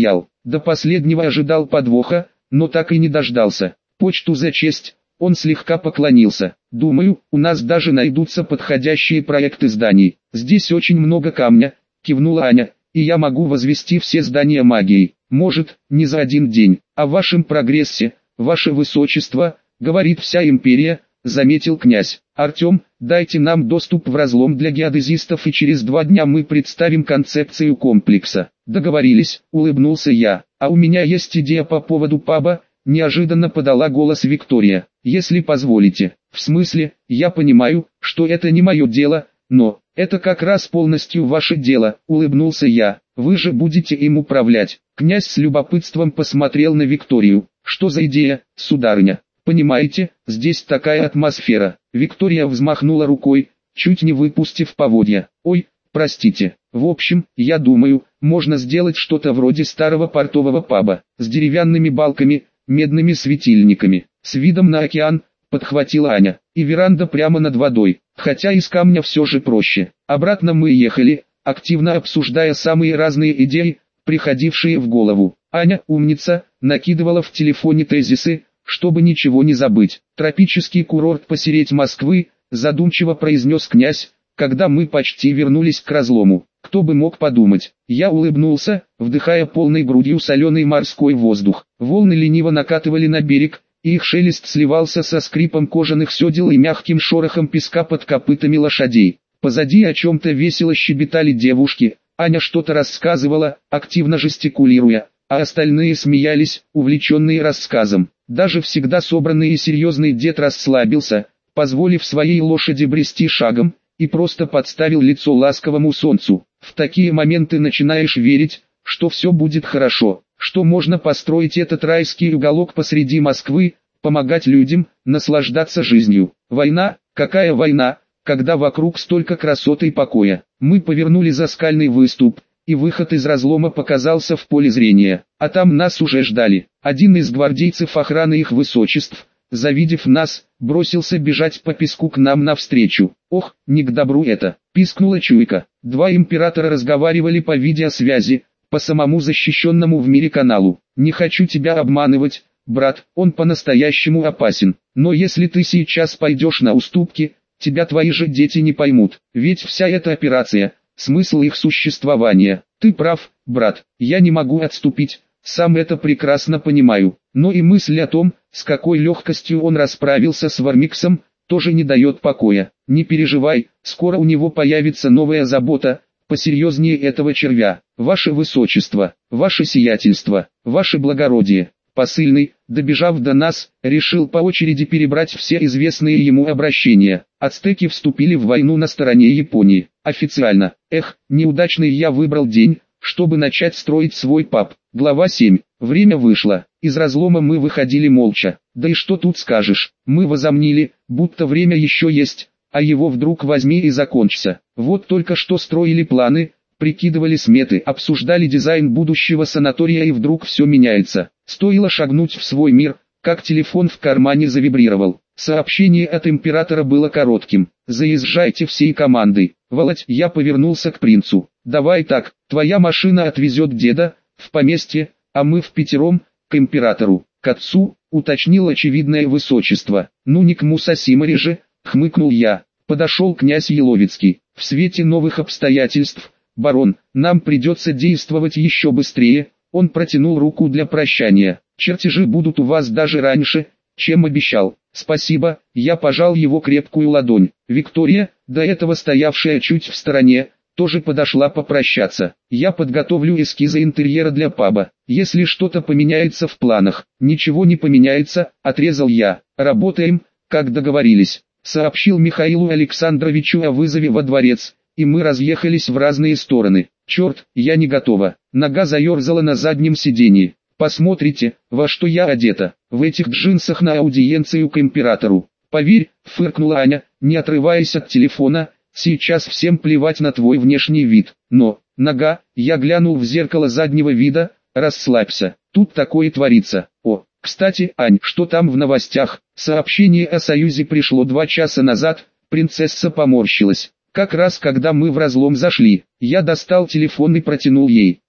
До последнего ожидал подвоха, но так и не дождался. Почту за честь. Он слегка поклонился. «Думаю, у нас даже найдутся подходящие проекты зданий. Здесь очень много камня», — кивнула Аня, «и я могу возвести все здания магией. Может, не за один день. О вашем прогрессе, ваше высочество, говорит вся империя», — заметил князь. «Артем, дайте нам доступ в разлом для геодезистов, и через 2 дня мы представим концепцию комплекса». «Договорились», — улыбнулся я. «А у меня есть идея по поводу паба», — неожиданно подала голос Виктория. «Если позволите». «В смысле, я понимаю, что это не мое дело, но это как раз полностью ваше дело», — улыбнулся я. «Вы же будете им управлять». Князь с любопытством посмотрел на Викторию. «Что за идея, сударыня?» «Понимаете, здесь такая атмосфера». Виктория взмахнула рукой, чуть не выпустив поводья. «Ой, простите. В общем, я думаю, можно сделать что-то вроде старого портового паба, с деревянными балками, медными светильниками, с видом на океан», — подхватила Аня. «И веранда прямо над водой, хотя из камня все же проще». Обратно мы ехали, активно обсуждая самые разные идеи, приходившие в голову. Аня, умница, накидывала в телефоне тезисы, чтобы ничего не забыть. «Тропический курорт посередь Москвы», — задумчиво произнес князь, когда мы почти вернулись к разлому. «Кто бы мог подумать». Я улыбнулся, вдыхая полной грудью соленый морской воздух. Волны лениво накатывали на берег, и их шелест сливался со скрипом кожаных седел и мягким шорохом песка под копытами лошадей. Позади о чем-то весело щебетали девушки. Аня что-то рассказывала, активно жестикулируя, а остальные смеялись, увлеченные рассказом. Даже всегда собранный и серьезный дед расслабился, позволив своей лошади брести шагом, и просто подставил лицо ласковому солнцу. В такие моменты начинаешь верить, что все будет хорошо, что можно построить этот райский уголок посреди Москвы, помогать людям, наслаждаться жизнью. Война, какая война, когда вокруг столько красоты и покоя. Мы повернули за скальный выступ, и выход из разлома показался в поле зрения, а там нас уже ждали. Один из гвардейцев охраны их высочеств, завидев нас, бросился бежать по песку к нам навстречу. «Ох, не к добру это!» — пискнула чуйка. 2 императора разговаривали по видеосвязи, по самому защищенному в мире каналу. «Не хочу тебя обманывать, брат, он по-настоящему опасен. Но если ты сейчас пойдешь на уступки, тебя твои же дети не поймут. Ведь вся эта операция — смысл их существования. Ты прав, брат, я не могу отступить, сам это прекрасно понимаю. Но и мысль о том, с какой легкостью он расправился с Вармиксом, тоже не дает покоя. Не переживай, скоро у него появится новая забота, посерьезнее этого червя. Ваше высочество, ваше сиятельство, ваше благородие». Посыльный, добежав до нас, решил по очереди перебрать все известные ему обращения. Ацтеки вступили в войну на стороне Японии. Официально. Эх, неудачный я выбрал день, чтобы начать строить свой паб. Глава 7. Время вышло. Из разлома мы выходили молча. Да и что тут скажешь, мы возомнили, будто время еще есть, а его вдруг возьми и закончится. Вот только что строили планы, прикидывали сметы, обсуждали дизайн будущего санатория, и вдруг все меняется. Стоило шагнуть в свой мир, как телефон в кармане завибрировал. Сообщение от императора было коротким. «Заезжайте всей командой». «Володь», я повернулся к принцу. «Давай так, твоя машина отвезет деда в поместье, а мы впятером к императору». «К отцу», уточнил очевидное высочество. «Ну не к Мусасимаре же», хмыкнул я. Подошел князь Еловицкий. «В свете новых обстоятельств, барон, нам придется действовать еще быстрее». Он протянул руку для прощания. «Чертежи будут у вас даже раньше, чем обещал». «Спасибо», я пожал его крепкую ладонь. Виктория, до этого стоявшая чуть в стороне, тоже подошла попрощаться. «Я подготовлю эскизы интерьера для паба. Если что-то поменяется в планах». «Ничего не поменяется», отрезал я. «Работаем, как договорились», сообщил Михаилу Александровичу о вызове во дворец, и мы разъехались в разные стороны. «Черт, я не готова». Нога заерзала на заднем сиденье. «Посмотрите, во что я одета. В этих джинсах на аудиенцию к императору». «Поверь», фыркнула Аня, не отрываясь от телефона, «сейчас всем плевать на твой внешний вид. Но, нога», я глянул в зеркало заднего вида, «расслабься, тут такое творится». «О, кстати, Ань, что там в новостях?» Сообщение о союзе пришло 2 часа назад, принцесса поморщилась. Как раз когда мы в разлом зашли, я достал телефон и протянул ей.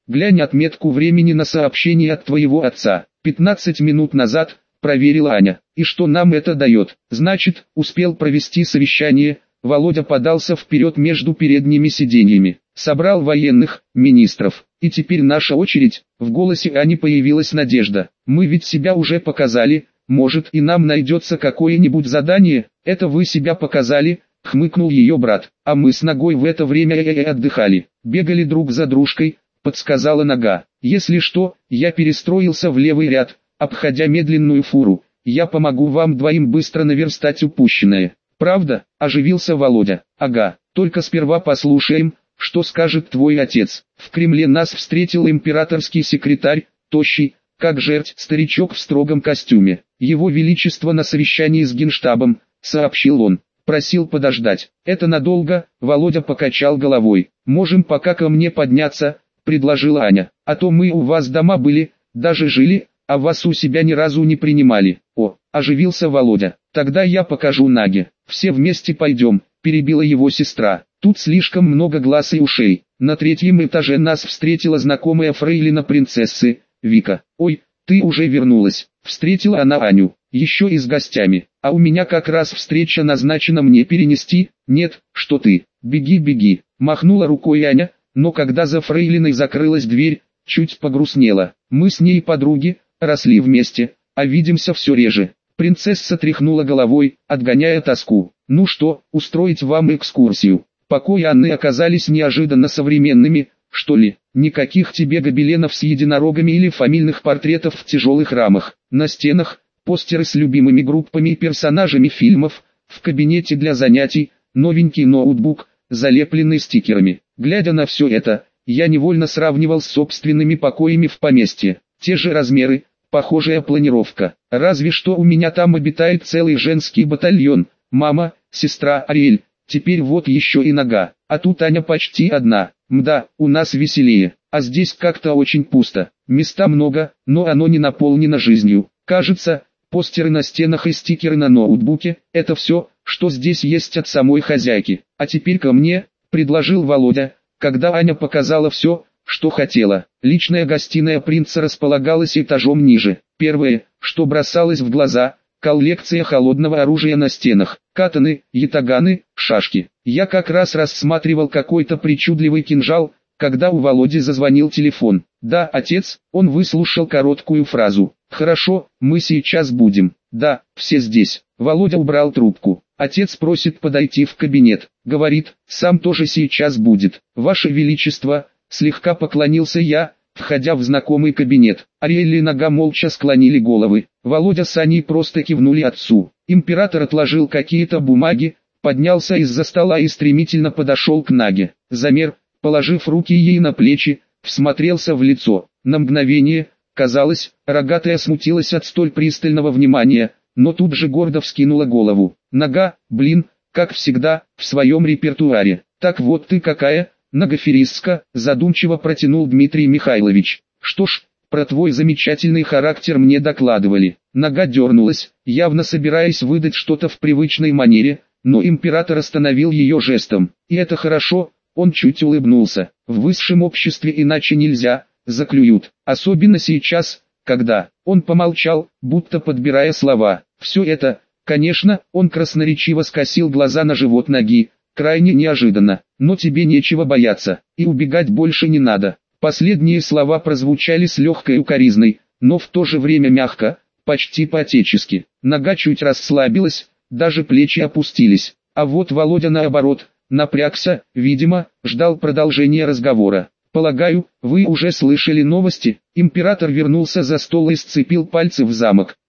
Глянь отметку времени на сообщение от твоего отца. 15 минут назад, проверила Аня. И что нам это дает? Значит, успел провести совещание. Володя подался вперед между передними сиденьями. Собрал военных, министров. И теперь наша очередь. В голосе Ани появилась надежда. Мы ведь себя уже показали. Может, и нам найдется какое-нибудь задание? Это вы себя показали, хмыкнул ее брат. А мы с Ногой в это время отдыхали. Бегали друг за дружкой, подсказала Нога. Если что, я перестроился в левый ряд, обходя медленную фуру. Я помогу вам двоим быстро наверстать упущенное. Правда? Оживился Володя. Ага, только сперва послушаем, что скажет твой отец. В Кремле нас встретил императорский секретарь, тощий, как жерть, старичок в строгом костюме. Его Величество на совещании с Генштабом, сообщил он. Просил подождать. Это надолго? Володя покачал головой. Можем пока ко мне подняться, предложила Аня. А то мы у вас дома были, даже жили, а вас у себя ни разу не принимали. О, оживился Володя. Тогда я покажу Наге. Все вместе пойдем, перебила его сестра. Тут слишком много глаз и ушей. На 3-м этаже нас встретила знакомая фрейлина принцессы, Вика. Ой, ты уже вернулась. Встретила она Аню, еще и с гостями. А у меня как раз встреча назначена, мне перенести. Нет, что ты, беги, беги. Махнула рукой Аня, но когда за фрейлиной закрылась дверь, чуть погрустнела. Мы с ней подруги, росли вместе, а видимся все реже. Принцесса тряхнула головой, отгоняя тоску. Ну что, устроить вам экскурсию? Покои Анны оказались неожиданно современными, что ли. Никаких тебе гобеленов с единорогами или фамильных портретов в тяжелых рамах. На стенах постеры с любимыми группами и персонажами фильмов. В кабинете для занятий новенький ноутбук, залепленный стикерами. Глядя на все это, я невольно сравнивал с собственными покоями в поместье. Те же размеры, похожая планировка. Разве что у меня там обитает целый женский батальон. Мама, сестра Ариэль, теперь вот еще и Нога. А тут Аня почти одна. Мда, у нас веселее. А здесь как-то очень пусто. Места много, но оно не наполнено жизнью. Кажется, постеры на стенах и стикеры на ноутбуке – это все, что здесь есть от самой хозяйки. А теперь ко мне, предложил Володя, когда Аня показала все, что хотела. Личная гостиная принца располагалась этажом ниже. Первое, что бросалось в глаза – коллекция холодного оружия на стенах. Катаны, ятаганы, шашки. Я как раз рассматривал какой-то причудливый кинжал, когда у Володи зазвонил телефон. «Да, отец», он выслушал короткую фразу. «Хорошо, мы сейчас будем». «Да, все здесь». Володя убрал трубку. Отец просит подойти в кабинет. Говорит, сам тоже сейчас будет. «Ваше Величество», слегка поклонился я, входя в знакомый кабинет. Ариэль и Нога молча склонили головы. Володя с Аней просто кивнули отцу. Император отложил какие-то бумаги, поднялся из-за стола и стремительно подошел к Наге. Замер, положив руки ей на плечи, всмотрелся в лицо. На мгновение, казалось, рогатая смутилась от столь пристального внимания, но тут же гордо вскинула голову. Нога, блин, как всегда, в своем репертуаре. Так вот ты какая, многоферистка, задумчиво протянул Дмитрий Михайлович. Что ж, про твой замечательный характер мне докладывали. Нога дернулась, явно собираясь выдать что-то в привычной манере, но император остановил ее жестом. И это хорошо, он чуть улыбнулся. В высшем обществе иначе нельзя, заклюют. Особенно сейчас, когда... Он помолчал, будто подбирая слова. Все это, конечно, он красноречиво скосил глаза на живот Ноги. Крайне неожиданно, но тебе нечего бояться, и убегать больше не надо. Последние слова прозвучали с легкой укоризной, но в то же время мягко, почти по-отечески. Нога чуть расслабилась, даже плечи опустились. А вот Володя наоборот, напрягся, видимо, ждал продолжения разговора. «Полагаю, вы уже слышали новости?» Император вернулся за стол и сцепил пальцы в замок.